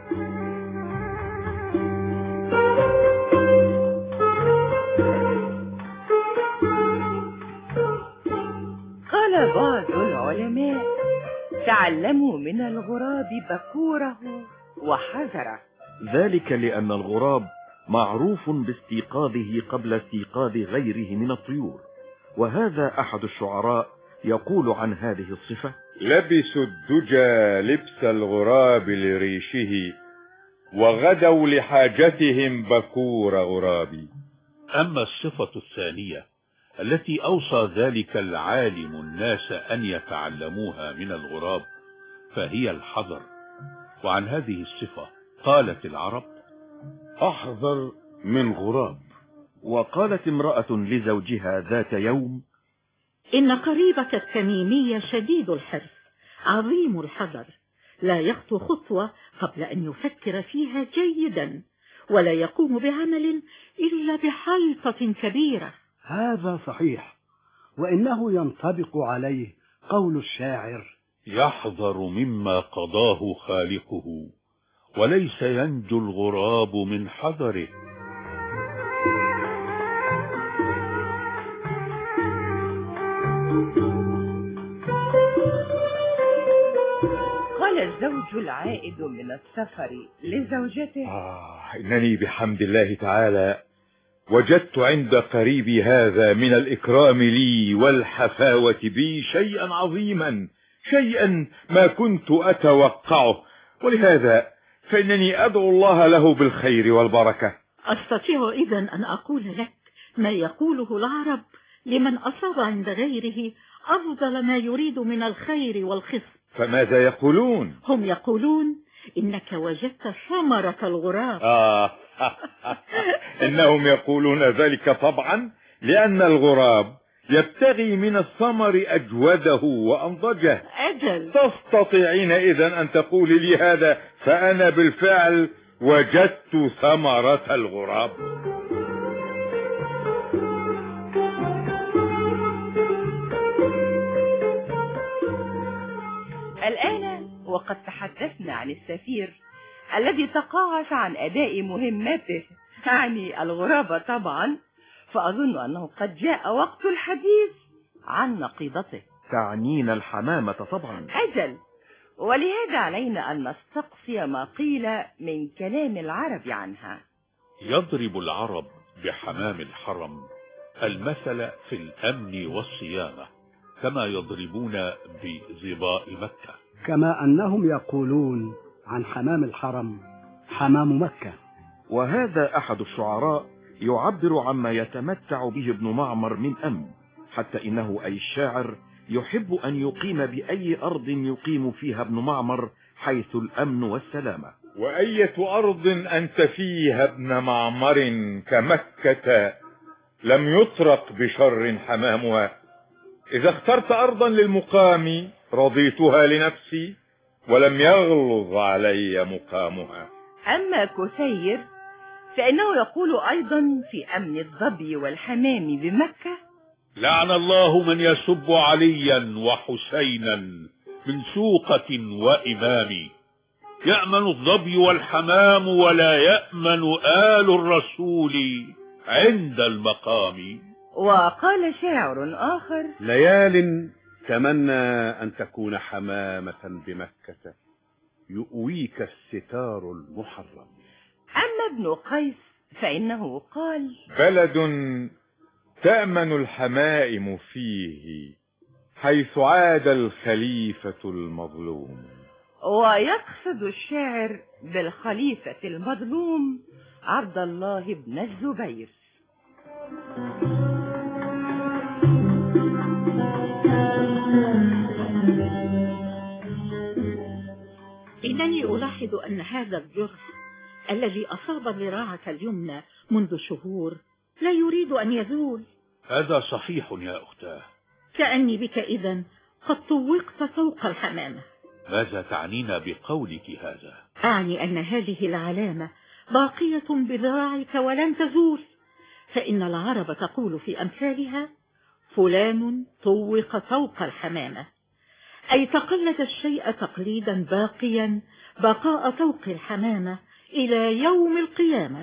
قال بعض العلماء: تعلموا من الغراب بكوره وحذره. ذلك لأن الغراب معروف باستيقاظه قبل استيقاظ غيره من الطيور، وهذا أحد الشعراء يقول عن هذه الصفة: لبسوا الدجى لبس الغراب لريشه وغدوا لحاجتهم بكور غرابي. أما الصفة الثانية التي أوصى ذلك العالم الناس أن يتعلموها من الغراب فهي الحذر. وعن هذه الصفة قالت العرب: أحذر من غراب. وقالت امرأة لزوجها ذات يوم: إن قريبك التميمي شديد الحرص عظيم الحذر، لا يخطو خطوة قبل أن يفكر فيها جيدا، ولا يقوم بعمل إلا بحلطة كبيرة. هذا صحيح، وإنه ينطبق عليه قول الشاعر: يحذر مما قضاه خالقه وليس ينجو الغراب من حذره. قال الزوج العائد من السفر لزوجته: إنني بحمد الله تعالى وجدت عند قريبي هذا من الإكرام لي والحفاوة بي شيئا عظيما، شيئا ما كنت أتوقعه، ولهذا فإنني أدعو الله له بالخير والبركة. أستطيع إذن أن أقول لك ما يقوله العرب لمن أصاب عند غيره أفضل ما يريد من الخير والخصب. فماذا يقولون؟ هم يقولون إنك وجدت ثمرة الغراب. إنهم يقولون ذلك طبعا لأن الغراب يبتغي من الثمر أجوده وأنضجه. أجل. تستطيعين إذن أن تقولي لي هذا، فأنا بالفعل وجدت ثمرة الغراب. الآن وقد تحدثنا عن السفير الذي تقاعس عن أداء مهمته، يعني الغرابة طبعا، فأظن أنه قد جاء وقت الحديث عن نقيضته. تعنين الحمامة طبعا. أجل، ولهذا علينا أن نستقصي ما قيل من كلام العرب عنها. يضرب العرب بحمام الحرم المثل في الأمن والصيانة، كما يضربون بظباء مكة، كما أنهم يقولون عن حمام الحرم حمام مكة. وهذا أحد الشعراء يعبر عما يتمتع به ابن معمر من أمن، حتى إنه أي الشاعر يحب أن يقيم بأي أرض يقيم فيها ابن معمر حيث الأمن والسلامة. وأية أرض أنت فيها ابن معمر كمكة لم يطرق بشر حمامها. إذا اخترت أرضا للمقام رضيتها لنفسي ولم يغلظ علي مقامها. أما كثير فإنه يقول أيضا في أمن الظبي والحمام بمكة: لعن الله من يسب عليا وحسينا من سوقة وإمام، يأمن الظبي والحمام ولا يأمن آل الرسول عند المقام. وقال شاعر آخر: ليال تمنى أن تكون حمامة بمكة يؤويك الستار المحرم. أما ابن قيس فإنه قال: بلد تأمن الحمائم فيه حيث عاد الخليفة المظلوم. ويقصد الشاعر بالخليفة المظلوم عبد الله بن الزبير. إنني ألاحظ أن هذا الجرح الذي أصاب ذراعك اليمنى منذ شهور لا يريد أن يزول. هذا صحيح يا أختاه. كأني بك إذن قد طوقت فوق الحمامة. ماذا تعنين بقولك هذا؟ أعني أن هذه العلامة باقية بذراعك ولن تزول، فإن العرب تقول في أمثالها: فلان طوق فوق الحمامة، أي تقلد الشيء تقليدا باقيا بقاء فوق الحمامة إلى يوم القيامة.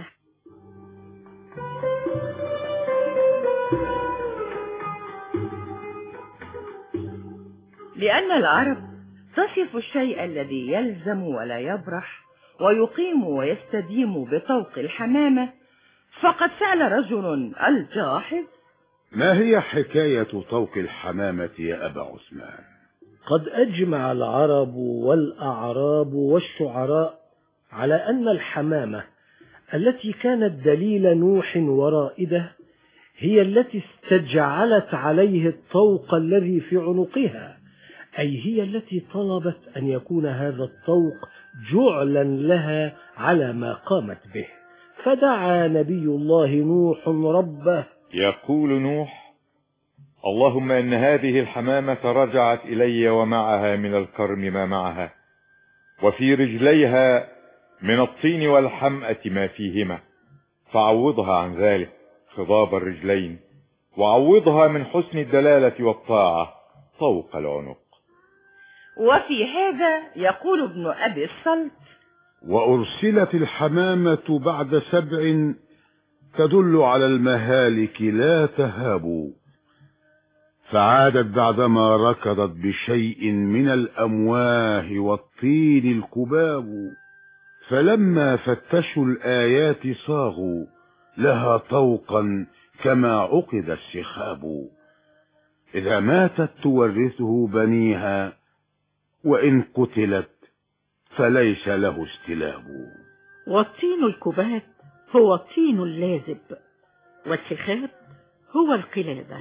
لأن العرب تصف الشيء الذي يلزم ولا يبرح ويقيم ويستديم بطوق الحمامة. فقد سأل رجل الجاحظ: ما هي حكاية طوق الحمامة يا أبا عثمان؟ قد أجمع العرب والأعراب والشعراء على أن الحمامة التي كانت دليل نوح ورائده هي التي استجعلت عليه الطوق الذي في عنقها، أي هي التي طلبت أن يكون هذا الطوق جعلا لها على ما قامت به. فدعا نبي الله نوح ربه. يقول نوح: اللهم إن هذه الحمامة رجعت إلي ومعها من الكرم ما معها، وفي رجليها من الطين والحمأة ما فيهما، فعوضها عن ذلك خضاب الرجلين، وعوضها من حسن الدلالة والطاعة طوق العنق. وفي هذا يقول ابن أبي الصلت: وأرسلت الحمامة بعد 7 تدل على المهالك لا تهاب، فعادت بعدما ركضت بشيء من الأمواه والطين الكباب، فلما فتشوا الآيات صاغوا لها طوقا كما عقد السخاب، إذا ماتت تورثه بنيها، وإن قتلت فليس له استلاب. والطين الكبات هو الطين اللازب، والسخاب هو القلادة.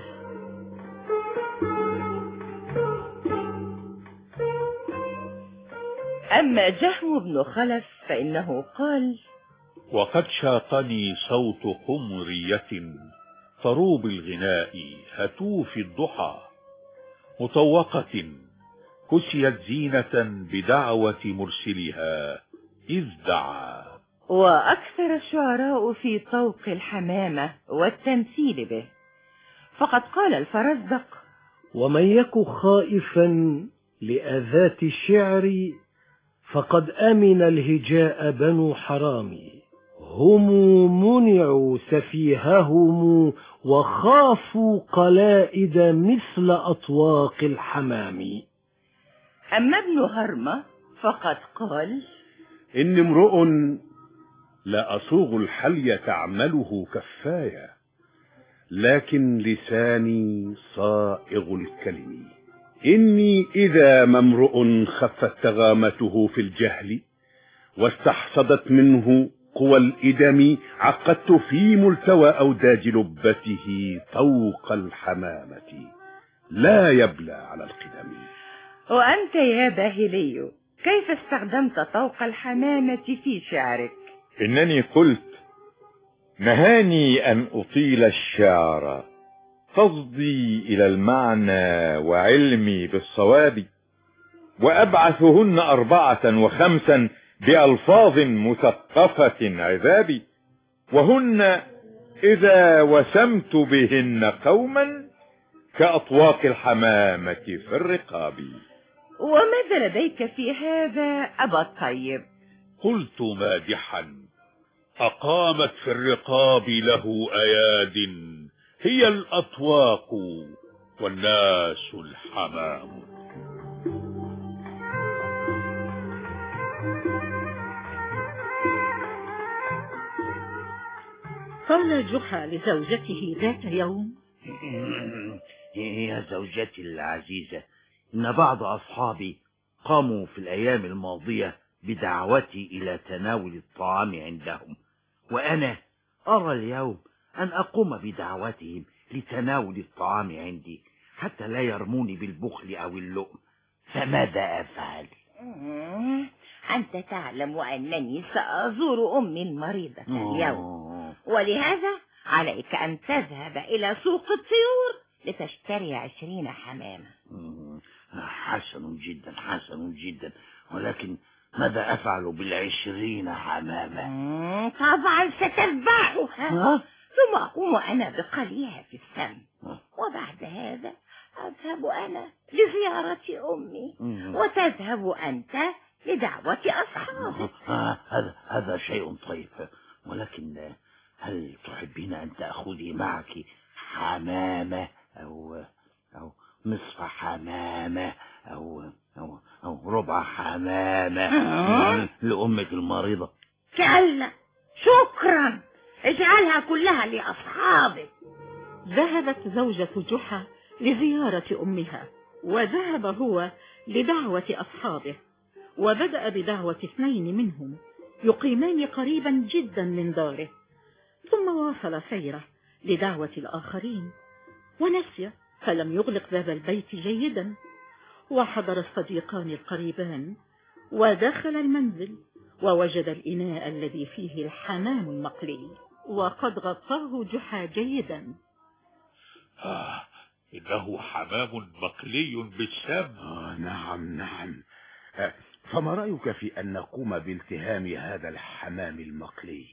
أما جهم بن خلف فإنه قال: وقد شاطني صوت قمرية طروب الغناء هتوف الضحى، مطوقة كسيت زينة بدعوة مرسلها إذ دعا. وأكثر الشعراء في طوق الحمامة والتمثيل به، فقد قال الفرزدق: ومن يك خائفا لآذات الشعر فقد أمن الهجاء بنو حرام، هم منعوا سفيههم وخافوا قلائد مثل أطواق الحمام. أما ابن هرمة فقد قال: إن امرؤ لا أصوغ الحلي تعمله كفايا، لكن لساني صائغ الكلم. إني إذا ما امرؤ خفت تغامته في الجهل واستحصدت منه قوى الإدم، عقدت في ملتوى أوداج لبته طوق الحمامة لا يبلى على القدم. وأنت يا باهلي كيف استخدمت طوق الحمامة في شعرك؟ إنني قلت: نهاني أن أطيل الشعر قصدي إلى المعنى وعلمي بالصواب، وأبعثهن 4 و5 بألفاظ مثقفة عذابي، وهن إذا وسمت بهن قوما كأطواق الحمامة في الرقاب. وماذا لديك في هذا أبا الطيب؟ قلت مادحا: أقامت في الرقاب له أياد، هي الأطواق والناس الحمام. قال جحا لزوجته ذات يوم: يا زوجتي العزيزة، إن بعض أصحابي قاموا في الأيام الماضية بدعوتي إلى تناول الطعام عندهم، وأنا أرى اليوم أن أقوم بدعوتهم لتناول الطعام عندي حتى لا يرموني بالبخل أو اللؤم، فماذا أفعل؟ أنت تعلم أنني سأزور أمي المريضة اليوم، ولهذا عليك أن تذهب إلى سوق الطيور لتشتري 20 حمامة. حسن جدا حسن جدا، ولكن ماذا أفعل بال20 حمامة؟ طبعا ستذبحها، ثم أقوم أنا بقليها في السم، وبعد هذا أذهب أنا لزيارة أمي، وتذهب أنت لدعوة أصحابك. هذا شيء طيب، ولكن هل تحبين أن تأخذي معك حمامة أو نصف حمامة أو ربع حمامة لأمك المريضة؟ كلا، شكرا، اجعلها كلها لأصحابك. ذهبت زوجة جحا لزيارة أمها، وذهب هو لدعوة أصحابه، وبدأ بدعوة 2 منهم يقيمان قريبا جدا من داره، ثم واصل سيره لدعوة الآخرين، ونسي فلم يغلق باب البيت جيدا. وحضر الصديقان القريبان ودخل المنزل، ووجد الإناء الذي فيه الحمام المقلي، وقد غطاه جحا جيدا. إنه حمام مقلي بالسم. نعم. فما رأيك في أن نقوم بالتهام هذا الحمام المقلي،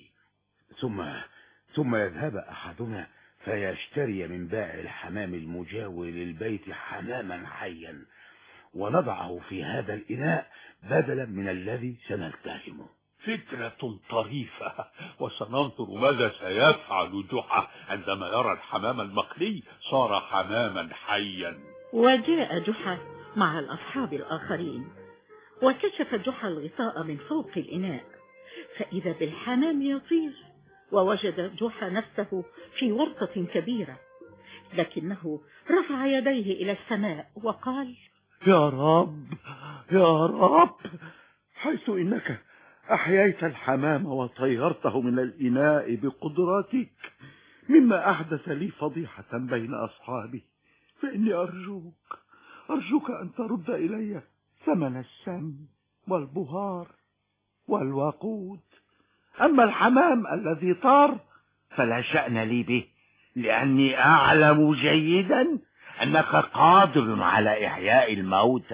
ثم يذهب أحدنا فيشتري من بائع الحمام المجاور للبيت حماما حيا، ونضعه في هذا الإناء بدلا من الذي سنلتهمه؟ فكرة طريفة، وسننظر ماذا سيفعل جحا عندما يرى الحمام المقلي صار حماما حيا. وجاء جحا مع الأصحاب الآخرين، وكشف جحا الغطاء من فوق الإناء، فإذا بالحمام يطير ووجد جحا نفسه في ورطة كبيرة، لكنه رفع يديه إلى السماء وقال: يا رب يا رب، حيث إنك أحييت الحمام وطيرته من الإناء بقدرتك مما أحدث لي فضيحة بين أصحابي، فإني أرجوك أن ترد إلي ثمن السم والبهار والوقود. أما الحمام الذي طار فلا شأن لي به، لأني أعلم جيدا أنك قادر على إحياء الموتى.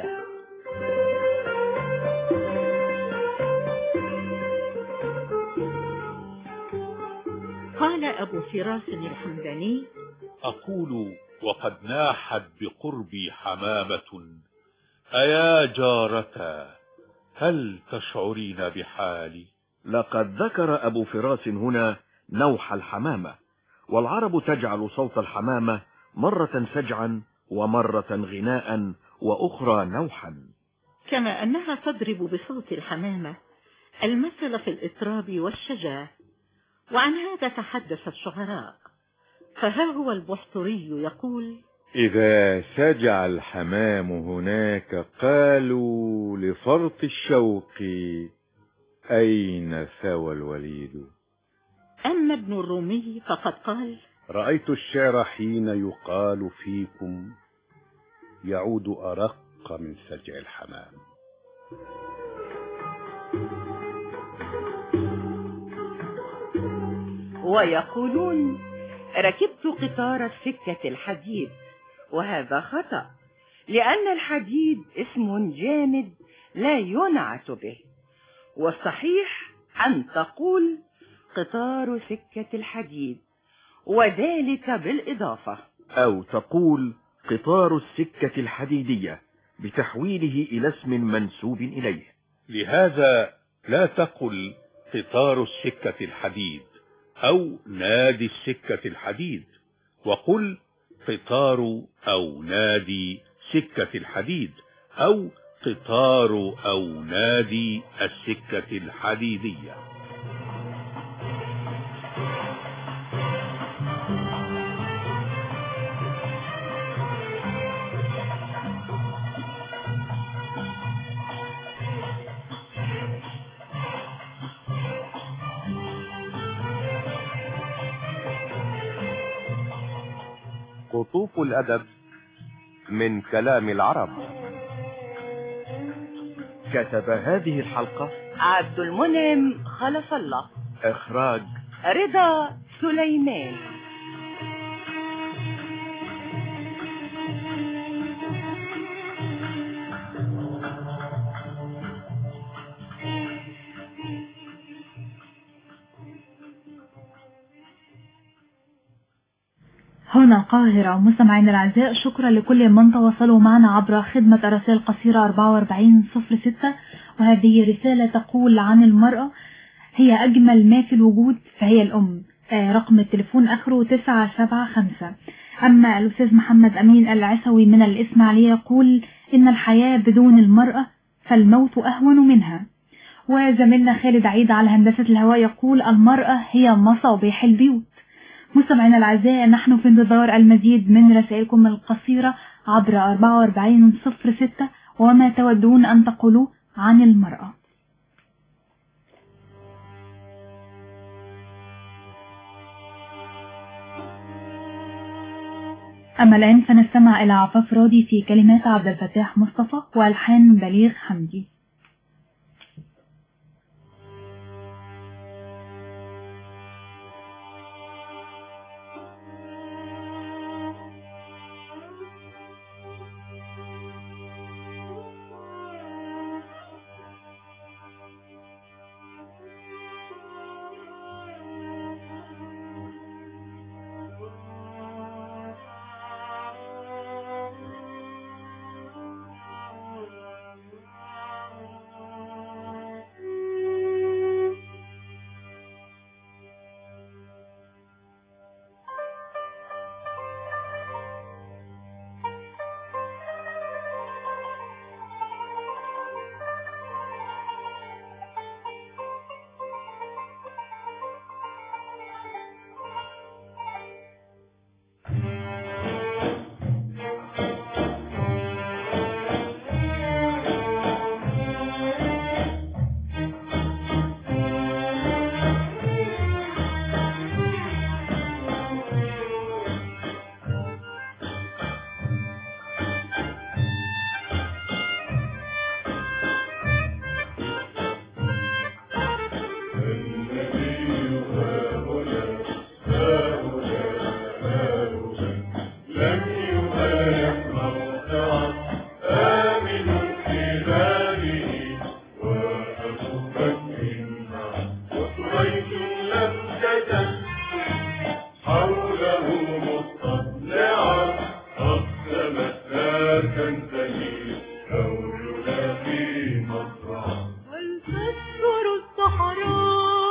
قال أبو فراس الحمداني: أقول وقد ناحت بقربي حمامة، أيا جارتا هل تشعرين بحالي؟ لقد ذكر أبو فراس هنا نوح الحمامة، والعرب تجعل صوت الحمامة مرة سجعا ومرة غناء وأخرى نوحا، كما أنها تضرب بصوت الحمامة المثل في الإطراب والشجاع. وعن هذا تحدث الشعراء، فها هو البحتري يقول: إذا سجع الحمام هناك قالوا لفرط الشوق أين ثوى الوليد. أما ابن الرومي فقد قال: رأيت الشعر حين يقال فيكم يعود أرق من سجع الحمام. ويقولون: ركبت قطار السكة الحديد، وهذا خطأ، لأن الحديد اسم جامد لا ينعت به، والصحيح أن تقول قطار سكة الحديد، وذلك بالإضافة، أو تقول قطار السكة الحديدية بتحويله إلى اسم منسوب إليه. لهذا لا تقل قطار السكة الحديد أو نادي السكة الحديد، وقل قطار أو نادي سكة الحديد أو قطار أو نادي السكة الحديدية. قطوف الأدب من كلام العرب. كتب هذه الحلقة عبد المنعم خلف الله، إخراج رضا سليمان. هنا القاهرة. مستمعينا الأعزاء، شكرا لكل من تواصلوا معنا عبر خدمة الرسائل القصيرة 4406. وهذه رسالة تقول عن المرأة: هي أجمل ما في الوجود فهي الأم. رقم التليفون آخره 975. أما الأستاذ محمد أمين العسوي من الإسماعيلية يقول: إن الحياة بدون المرأة فالموت أهون منها. وزميلنا خالد عيد على هندسة الهواء يقول: المرأة هي مصابيح البيوت. مستمعينا الأعزاء، نحن في انتظار المزيد من رسائلكم القصيرة عبر 4406 وما تودون أن تقولوا عن المرأة. أما الآن فنستمع إلى عفاف راضي في كلمات عبد الفتاح مصطفى وألحان بليغ حمدي. حوله مستطلعا أقسمت لا تنتهي كوننا في مصرع. هل تذكر الصحراء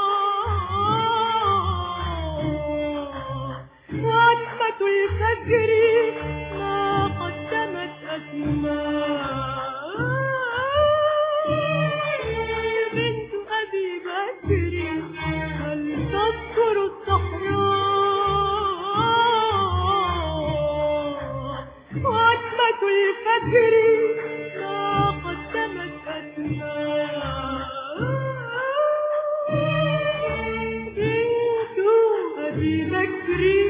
وعتمة الفجر ما قدمت أسماء بنت أبي بكر؟ هل تذكر الصحراء وعتمة الفجر ما قدمت أسماء بنت أبي بكر؟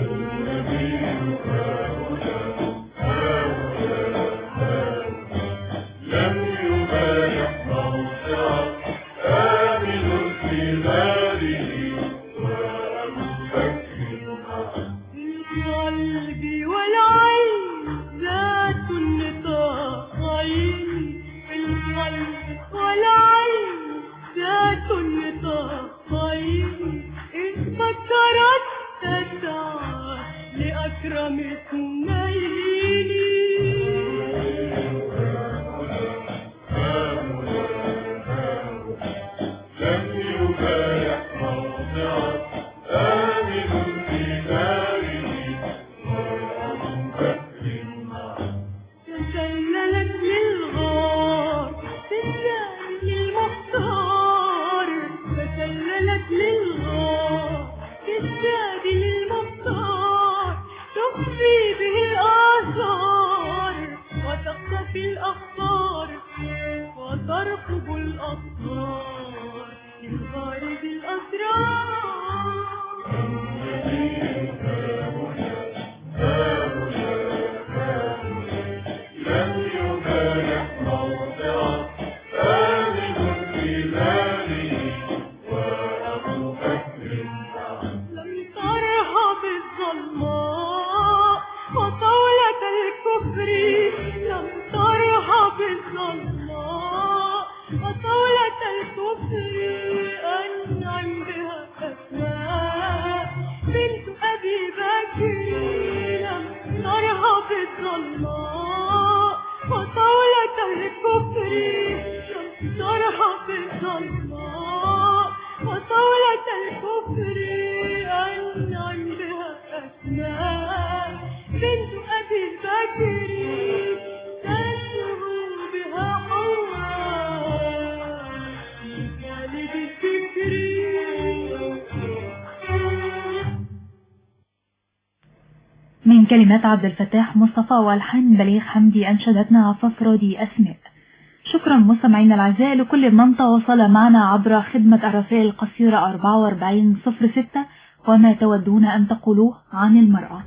لم يبايع موسع آمن في ماله وأبو بكر معه. القلب والعين ذات النطاقين، القلب والعين ذات النطاقين، إن فكرت تسعى لأكرم اثنين. لم يبايع موسع آمن في ماله وأبو بكر معه. تسللت للغار بالزاد للمختار، تسللت للغار بالزاد للمختار، تخفي به الآثار وتقتفي الأخطار وترقب الأسرار للغار بالأسرار. لم يبايع موسع آمن في ماله وأبو بكر معه. لم ترهب الظلماء وطولة الكفر، لم ترهب الظلماء وطولة الكفر، أنعم بها أسماء بنت أبي بكر. لم ترهب الظلماء وطولة الكفر، لم ترهب الظلماء وطولة الكفر، أنعم بها أسماء بنت أبي بكر. تسهو بها حواء في جانب الفكر. من كلمات عبد الفتاح مصطفى والحان بليغ حمدي أنشدتنا ففرادي أسماء. شكرا مستمعينا الأعزاء لكل من تواصل معنا عبر خدمة الرسائل القصيرة 4406 وما تودون أن تقولوه عن المرأة.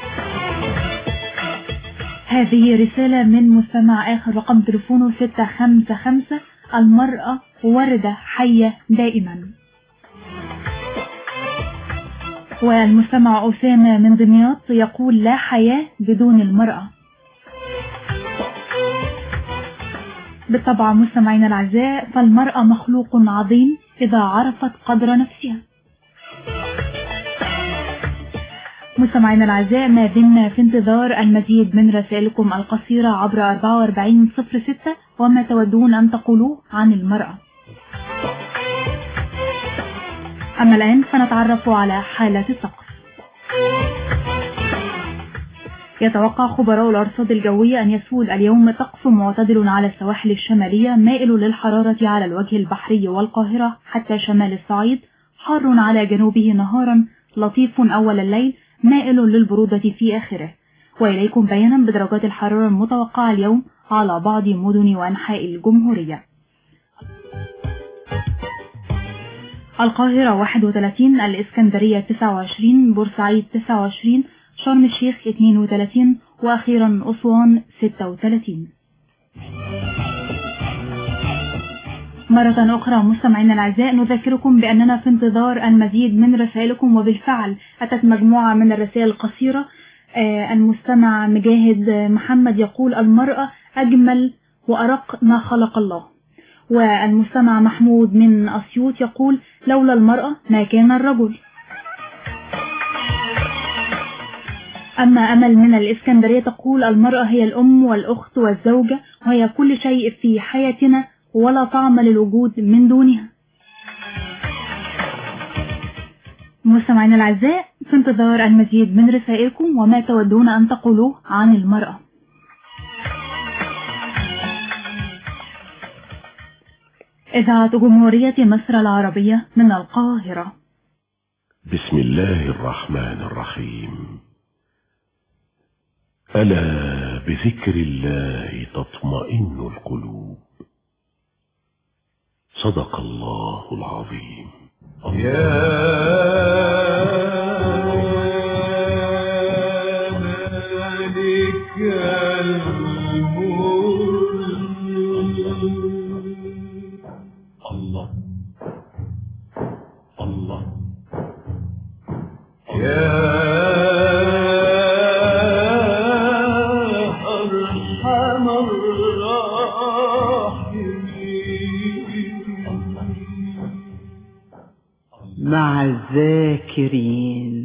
هذه رسالة من مستمع آخر رقم تليفونه 655. المرأة وردة حية دائما. والمستمع أسامة من دمياط يقول لا حياة بدون المرأة. بالطبع مستمعينا الأعزاء فالمرأة مخلوق عظيم إذا عرفت قدر نفسها. مستمعينا الأعزاء ما زلنا في انتظار المزيد من رسائلكم القصيرة عبر 4406 وما تودون أن تقولوه عن المرأة. أما الآن فنتعرف على حالة الطقس. يتوقع خبراء الأرصاد الجوية أن يسود اليوم طقس معتدل على السواحل الشمالية، مائل للحرارة على الوجه البحري والقاهرة حتى شمال الصعيد، حار على جنوبه نهارا، لطيف أول الليل، مائل للبرودة في آخره. وإليكم بيانا بدرجات الحرارة المتوقعة اليوم على بعض مدن وأنحاء الجمهورية. القاهرة 31، الإسكندرية 29، بورسعيد 29، شرم الشيخ 32، وأخيرا أسوان 36. مرة أخرى مستمعينا الأعزاء نذكركم بأننا في انتظار المزيد من رسائلكم، وبالفعل أتت مجموعة من الرسائل القصيرة. المستمع مجاهد محمد يقول المرأة أجمل وأرق ما خلق الله. والمستمع محمود من أسيوط يقول لولا المرأة ما كان الرجل. أما أمل من الإسكندرية تقول المرأة هي الأم والأخت والزوجة، وهي كل شيء في حياتنا ولا طعم للوجود من دونها. مستمعينا الأعزاء، في انتظار المزيد من رسائلكم وما تودون أن تقولوه عن المرأة. إذاعة جمهورية مصر العربية من القاهرة. بسم الله الرحمن الرحيم. ألا بذكر الله تطمئن القلوب. صدق الله العظيم. يا مالك الله الله يا أرحم الراحمين. مع الذاكرين.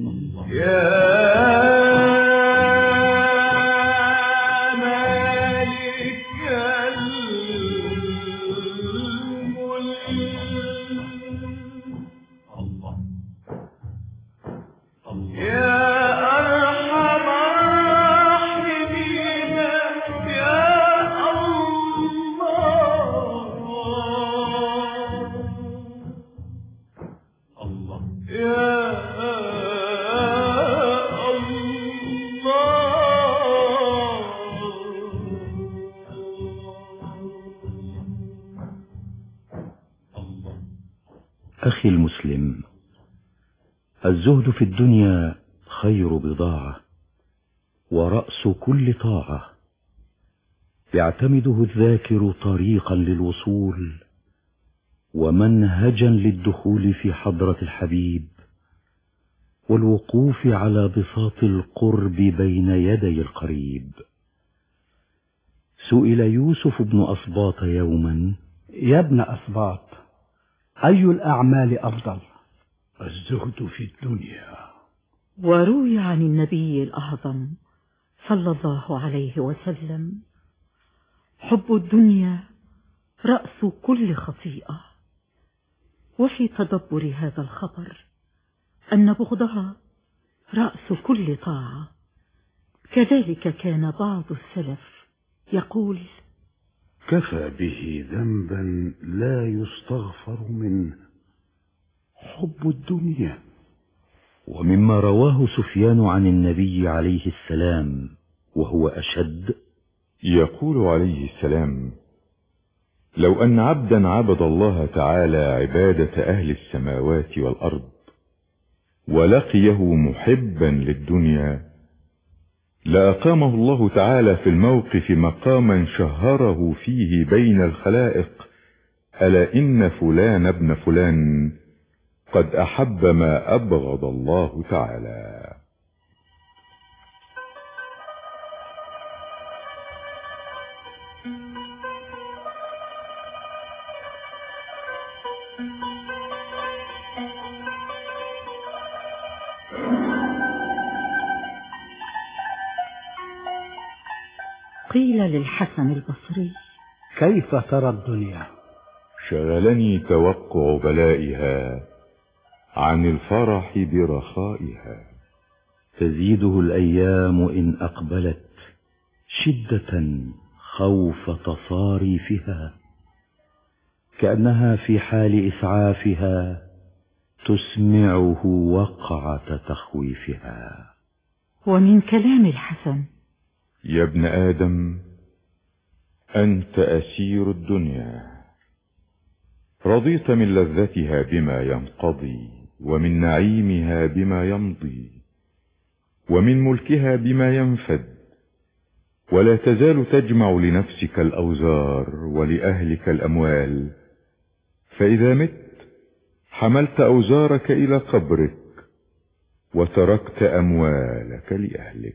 أخي المسلم، الزهد في الدنيا خير بضاعة ورأس كل طاعة، يعتمده الذاكر طريقا للوصول ومنهجا للدخول في حضرة الحبيب والوقوف على بساط القرب بين يدي القريب. سئل يوسف بن أسباط يوما: يا ابن أسباط، أي الأعمال أفضل؟ الزهد في الدنيا. وروي عن النبي الأعظم صلى الله عليه وسلم: حب الدنيا رأس كل خطيئة. وفي تدبر هذا الخبر أن بغضها رأس كل طاعة. كذلك كان بعض السلف يقول: كفى به ذنبا لا يستغفر منه حب الدنيا. ومما رواه سفيان عن النبي عليه السلام وهو أشد، يقول عليه السلام: لو أن عبدا عبد الله تعالى عبادة أهل السماوات والأرض ولقيه محبا للدنيا لأقامه الله تعالى في الموقف مقاما شهره فيه بين الخلائق: ألا إن فلان ابن فلان قد أحب ما أبغض الله تعالى. قيل للحسن البصري: كيف ترى الدنيا؟ شغلني توقع بلائها عن الفرح برخائها. تزيده الأيام إن أقبلت شدة خوف تصاريفها، كأنها في حال إسعافها تسمعه وقعة تخويفها. ومن كلام الحسن: يا ابن آدم، أنت أسير الدنيا، رضيت من لذتها بما ينقضي، ومن نعيمها بما يمضي، ومن ملكها بما ينفد، ولا تزال تجمع لنفسك الأوزار ولأهلك الأموال، فإذا مت حملت أوزارك إلى قبرك وتركت أموالك لأهلك.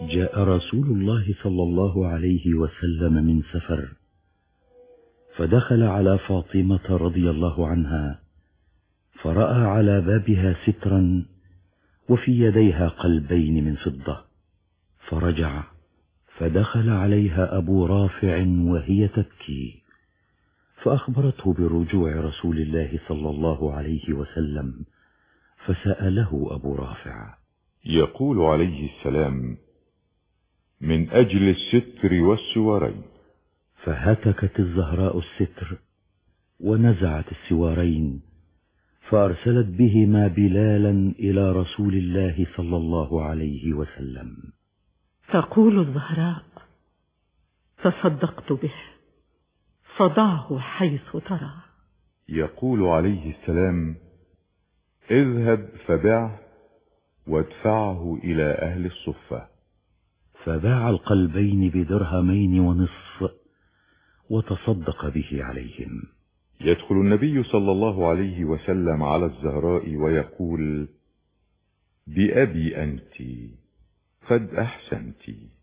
جاء رسول الله صلى الله عليه وسلم من سفر، فدخل على فاطمة رضي الله عنها، فرأى على بابها سترا وفي يديها قلبين من فضة، فرجع فدخل عليها أبو رافع وهي تبكي، فأخبرته برجوع رسول الله صلى الله عليه وسلم، فسأله أبو رافع يقول عليه السلام: من أجل الستر والسوارين. فهتكت الزهراء الستر ونزعت السوارين، فأرسلت بهما بلالا إلى رسول الله صلى الله عليه وسلم. تقول الزهراء: تصدقت به فضعه حيث ترى. يقول عليه السلام: اذهب فبعه وادفعه إلى أهل الصفة. فباع القلبين بدرهمين ونصف وتصدق به عليهم. يدخل النبي صلى الله عليه وسلم على الزهراء ويقول: بأبي أنت قد أحسنت.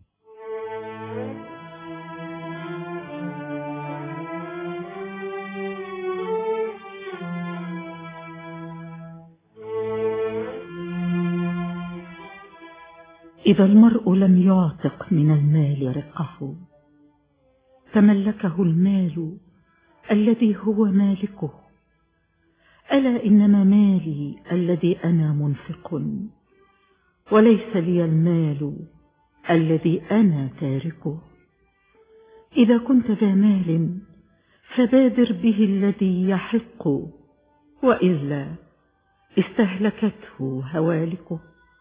إذا المرء لم يعتق من المال رقه تملكه المال الذي هو مالكه. ألا إنما مالي الذي أنا منفق، وليس لي المال الذي أنا تاركه. إذا كنت ذا مال فبادر به الذي يحق، وإلا استهلكته هوالكه.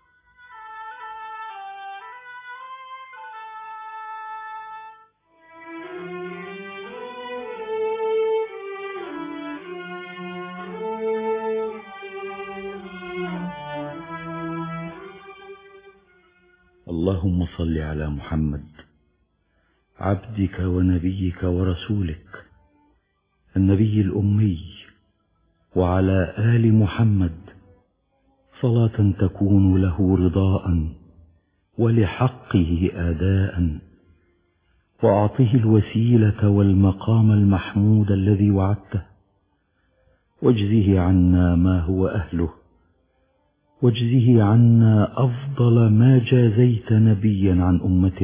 اللهم صل على محمد عبدك ونبيك ورسولك النبي الأمي، وعلى آل محمد صلاة تكون له رضاء ولحقه آداء، وأعطه الوسيلة والمقام المحمود الذي وعدته، واجزه عنا ما هو أهله، واجزه عنا أفضل ما جازيت نبيا عن أمته.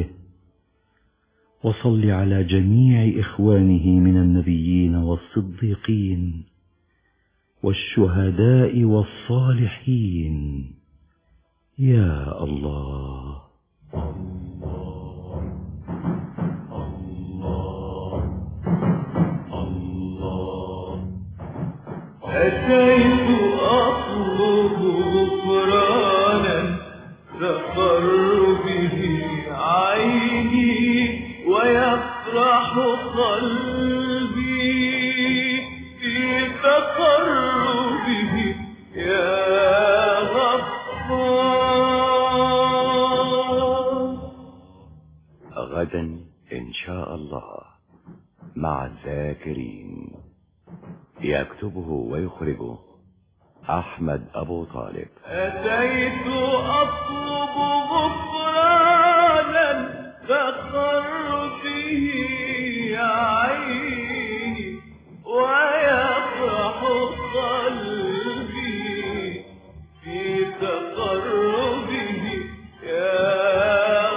وصل على جميع إخوانه من النبيين والصديقين والشهداء والصالحين يا الله. أتيت أطلب غفرانا تقر به عيني ويفرح قلبي في تقربه يا غفار. غدا إن شاء الله مع الذاكرين. يكتبه ويخرجه أحمد أبو طالب. أتيت أطلب غفرانا تقر به عيني ويفرح قلبي في تقربه يا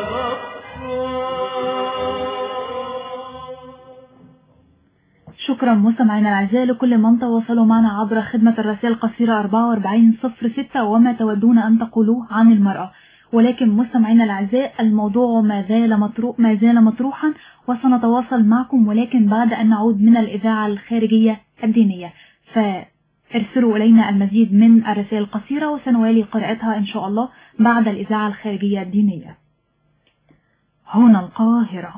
شكرا مستمعينا الاعزاء لكل من تواصلوا معنا عبر خدمة الرسائل القصيرة 4406 وما تودون أن تقولوه عن المرأة. ولكن مستمعينا الاعزاء الموضوع ما زال مطروحا وسنتواصل معكم، ولكن بعد أن نعود من الإذاعة الخارجية الدينية. فارسلوا إلينا المزيد من الرسائل القصيرة وسنوالي قراءتها إن شاء الله بعد الإذاعة الخارجية الدينية. هنا القاهرة.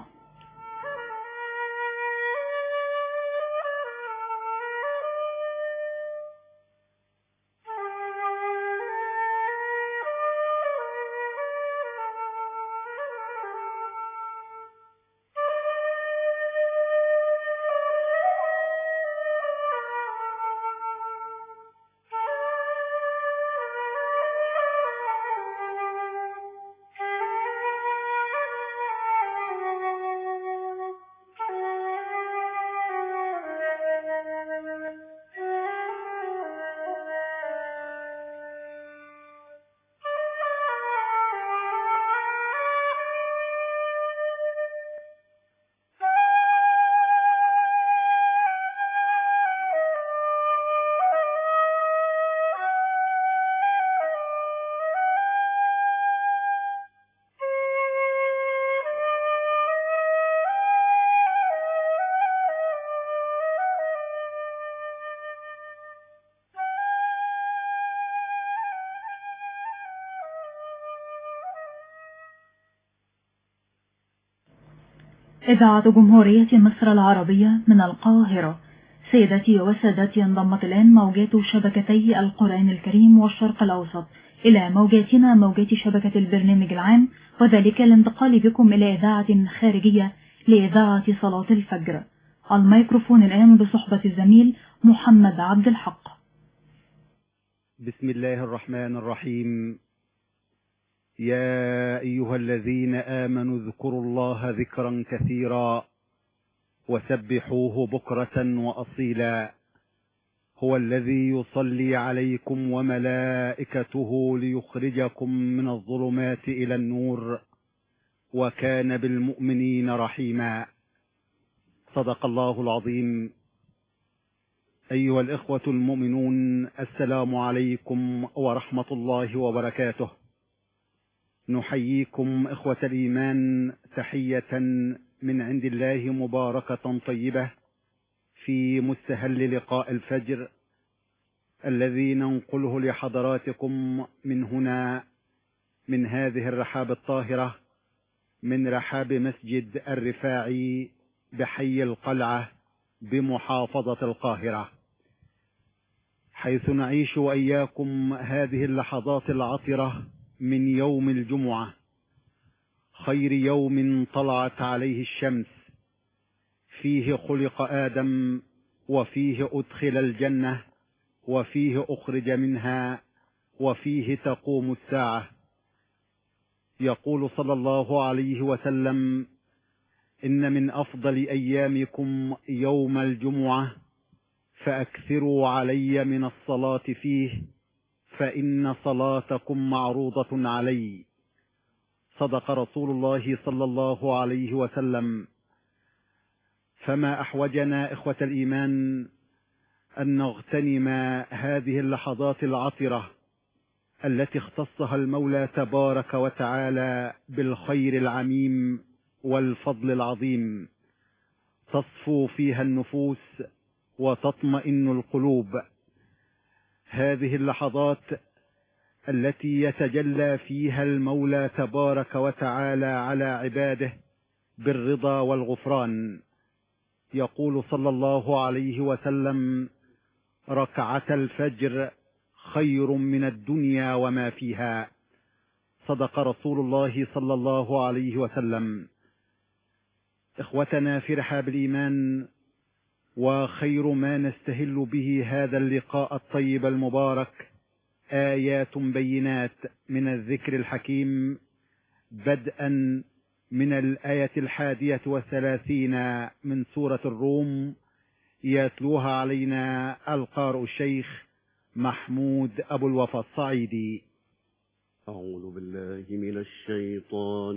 إذاعة جمهورية مصر العربية من القاهرة. سيداتي وسادتي، انضمت الآن موجات شبكتي القرآن الكريم والشرق الأوسط إلى موجاتنا موجات شبكة البرنامج العام، وذلك الانتقال بكم إلى إذاعة خارجية لإذاعة صلاة الفجر. الميكروفون الآن بصحبة الزميل محمد عبد الحق. بسم الله الرحمن الرحيم. يا أيها الذين آمنوا اذكروا الله ذكرا كثيرا وسبحوه بكرة وأصيلا. هو الذي يصلي عليكم وملائكته ليخرجكم من الظلمات إلى النور وكان بالمؤمنين رحيما. صدق الله العظيم. أيها الإخوة المؤمنون، السلام عليكم ورحمة الله وبركاته. نحييكم إخوة الإيمان تحية من عند الله مباركة طيبة في مستهل لقاء الفجر الذي ننقله لحضراتكم من هنا، من هذه الرحاب الطاهرة، من رحاب مسجد الرفاعي بحي القلعة بمحافظة القاهرة، حيث نعيش وإياكم هذه اللحظات العطرة من يوم الجمعة، خير يوم طلعت عليه الشمس، فيه خلق آدم وفيه أدخل الجنة وفيه أخرج منها وفيه تقوم الساعة. يقول صلى الله عليه وسلم: إن من أفضل أيامكم يوم الجمعة، فأكثروا علي من الصلاة فيه، فإن صلاتكم معروضة علي. صدق رسول الله صلى الله عليه وسلم. فما أحوجنا إخوة الإيمان أن نغتنم هذه اللحظات العطرة التي اختصها المولى تبارك وتعالى بالخير العميم والفضل العظيم، تصفو فيها النفوس وتطمئن القلوب. هذه اللحظات التي يتجلى فيها المولى تبارك وتعالى على عباده بالرضا والغفران. يقول صلى الله عليه وسلم: ركعة الفجر خير من الدنيا وما فيها. صدق رسول الله صلى الله عليه وسلم. إخوتنا في رحاب الإيمان، وخير ما نستهل به هذا اللقاء الطيب المبارك آيات بينات من الذكر الحكيم، بدءا من الآية 31 من سورة الروم، يتلوها علينا القارئ الشيخ محمود أبو الوفا الصعيدي. أعوذ بالله من الشيطان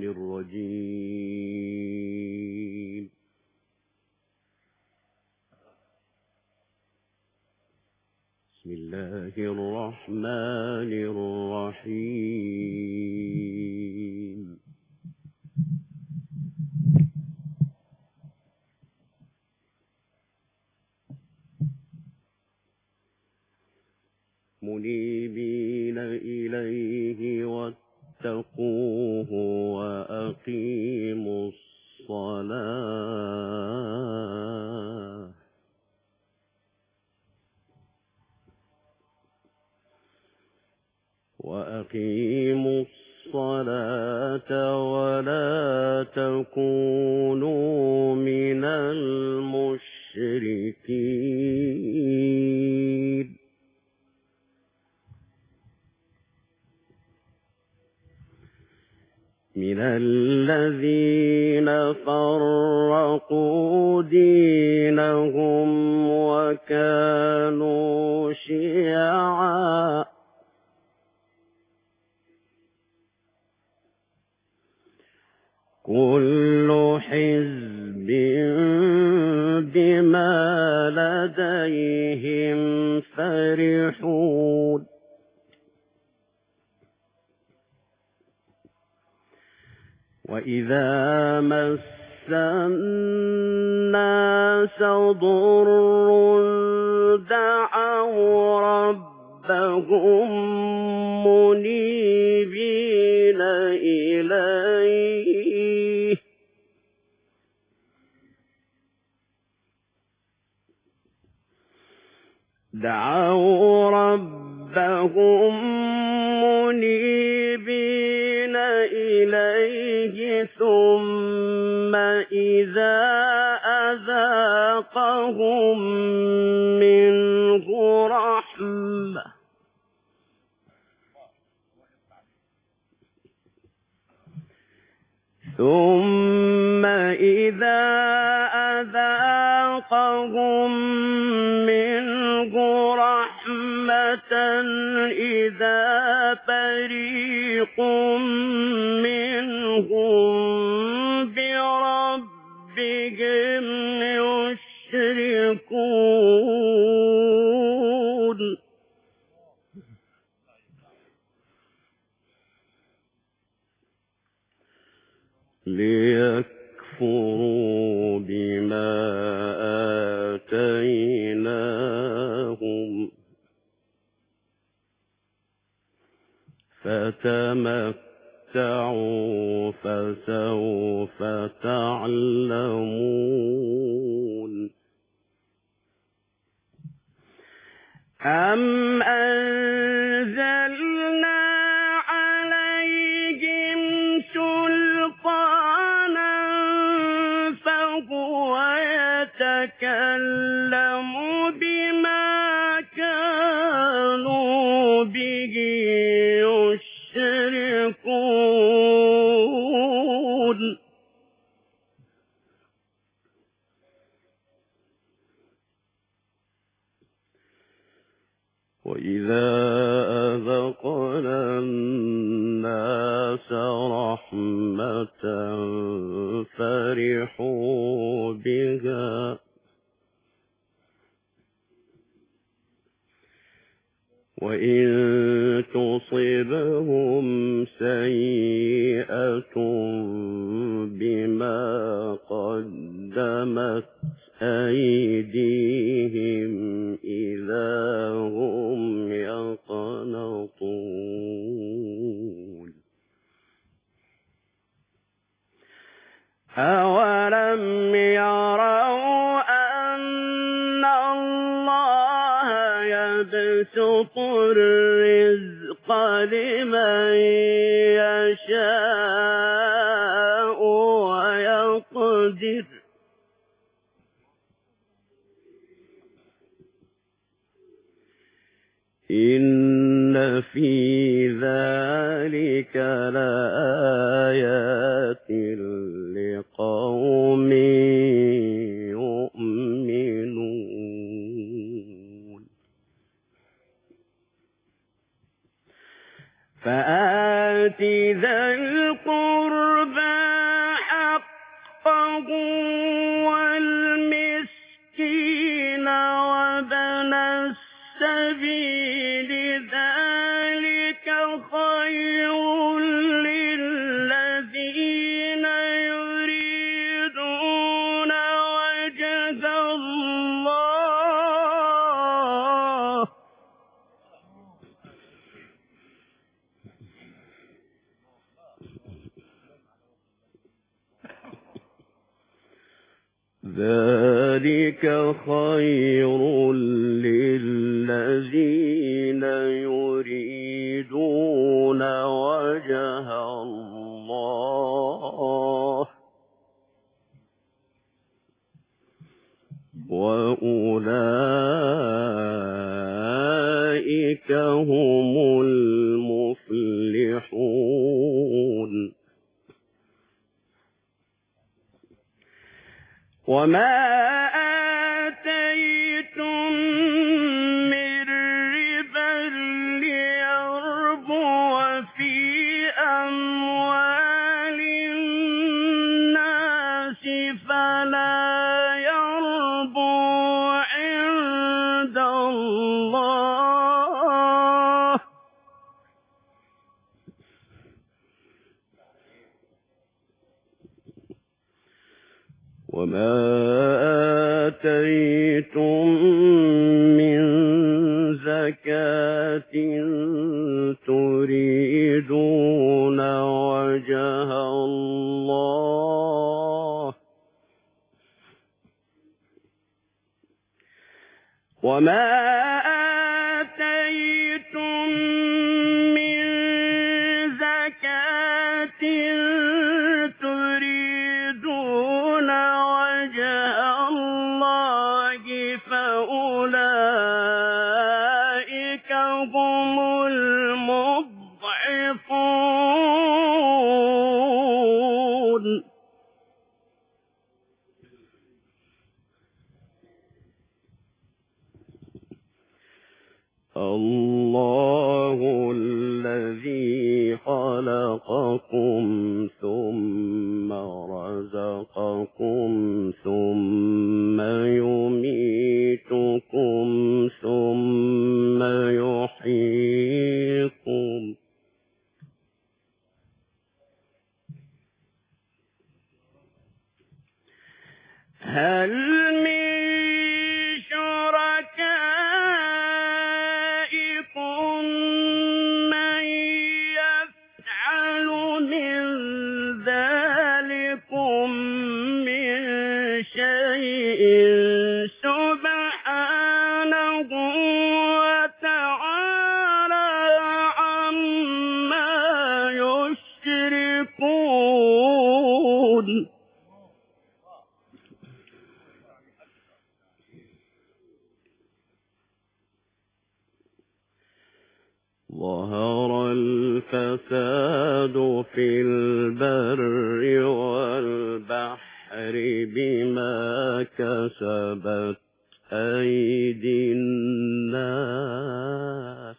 الرجيم. بسم الله الرحمن الرحيم. منيبين إليه واتقوه وأقيموا الصلاة ولا تكونوا من المشركين. من الذين فرقوا دينهم وكانوا شيعا كل حزب بما لديهم فرحون. وإذا مس الناس ضر دعوا ربهم منيبين إليه دعوا ربهم منيبين إليه ثم إذا أذاقهم منه رحمة إذا فريق منهم بربهم يشركون ليكفروا بما آتيناهم فتمتعوا فسوف تعلمون أم أنزلنا عليهم سلطانا فهو يتكلم بما كانوا به يشركون وإذا أذقنا الناس رحمة فرحوا بها وإن تصبهم سيئة بما قدمت أيديهم إذا هم يقنطون أولم يروا أن الله يبسط الرزق لمن يشاء ويقدر إن في ذلك لآيات لقوم يؤمنون فآت ذا القربى حقه والمسكين وابن السبيل ذلك خير للذين يريدون وجه الله ذلك خير للذين يريدون وجه الله وأولئك هم المفلحون وما آتيتم من ربا ليربو في أموال الناس فلا يربو عند الله وما آتيتم من زكاة تريدون وجه الله وما أولئك هم المضعفون الله الذي خلقكم ثم رزقكم ثم يميتكم ثم يحييكم هل من شركائكم من يفعل من ذلكم من شيء سبحانه وتعالى عما يشركون ظهر الفساد في البر والبحر بما كسبت أيدي الناس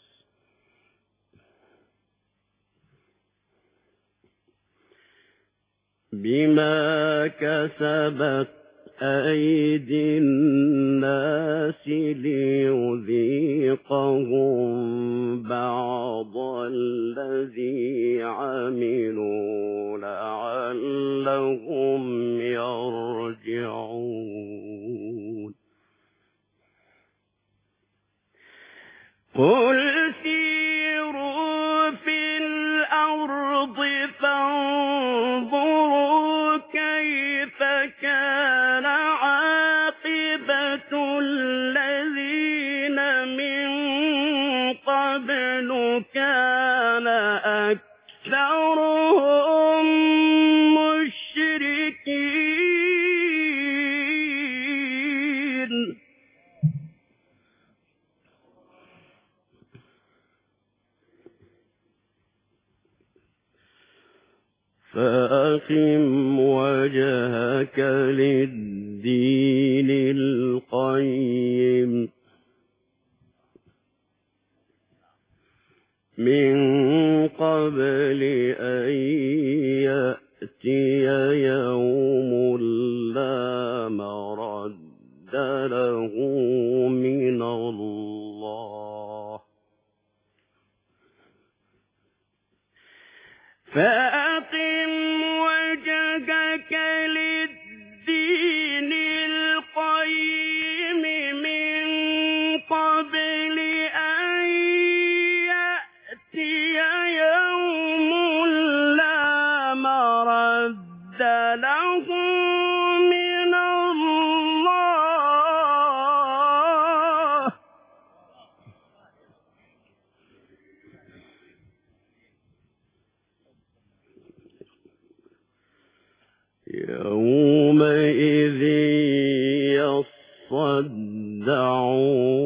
أيدي الناس ليذيقهم بعض الذي عملوا لعلهم يرجعون قل سيروا في الأرض فانظروا كيف كان عاقبة الذين من قبل كان أكثرهم مشركين فأقم وجهك للدين القيم من قبل أن يأتي يوم لا مرد له من الله فأقم وجهك للدين القيم من قبل أن يأتي يوم لا مرد له من الله يومئذ يصدعون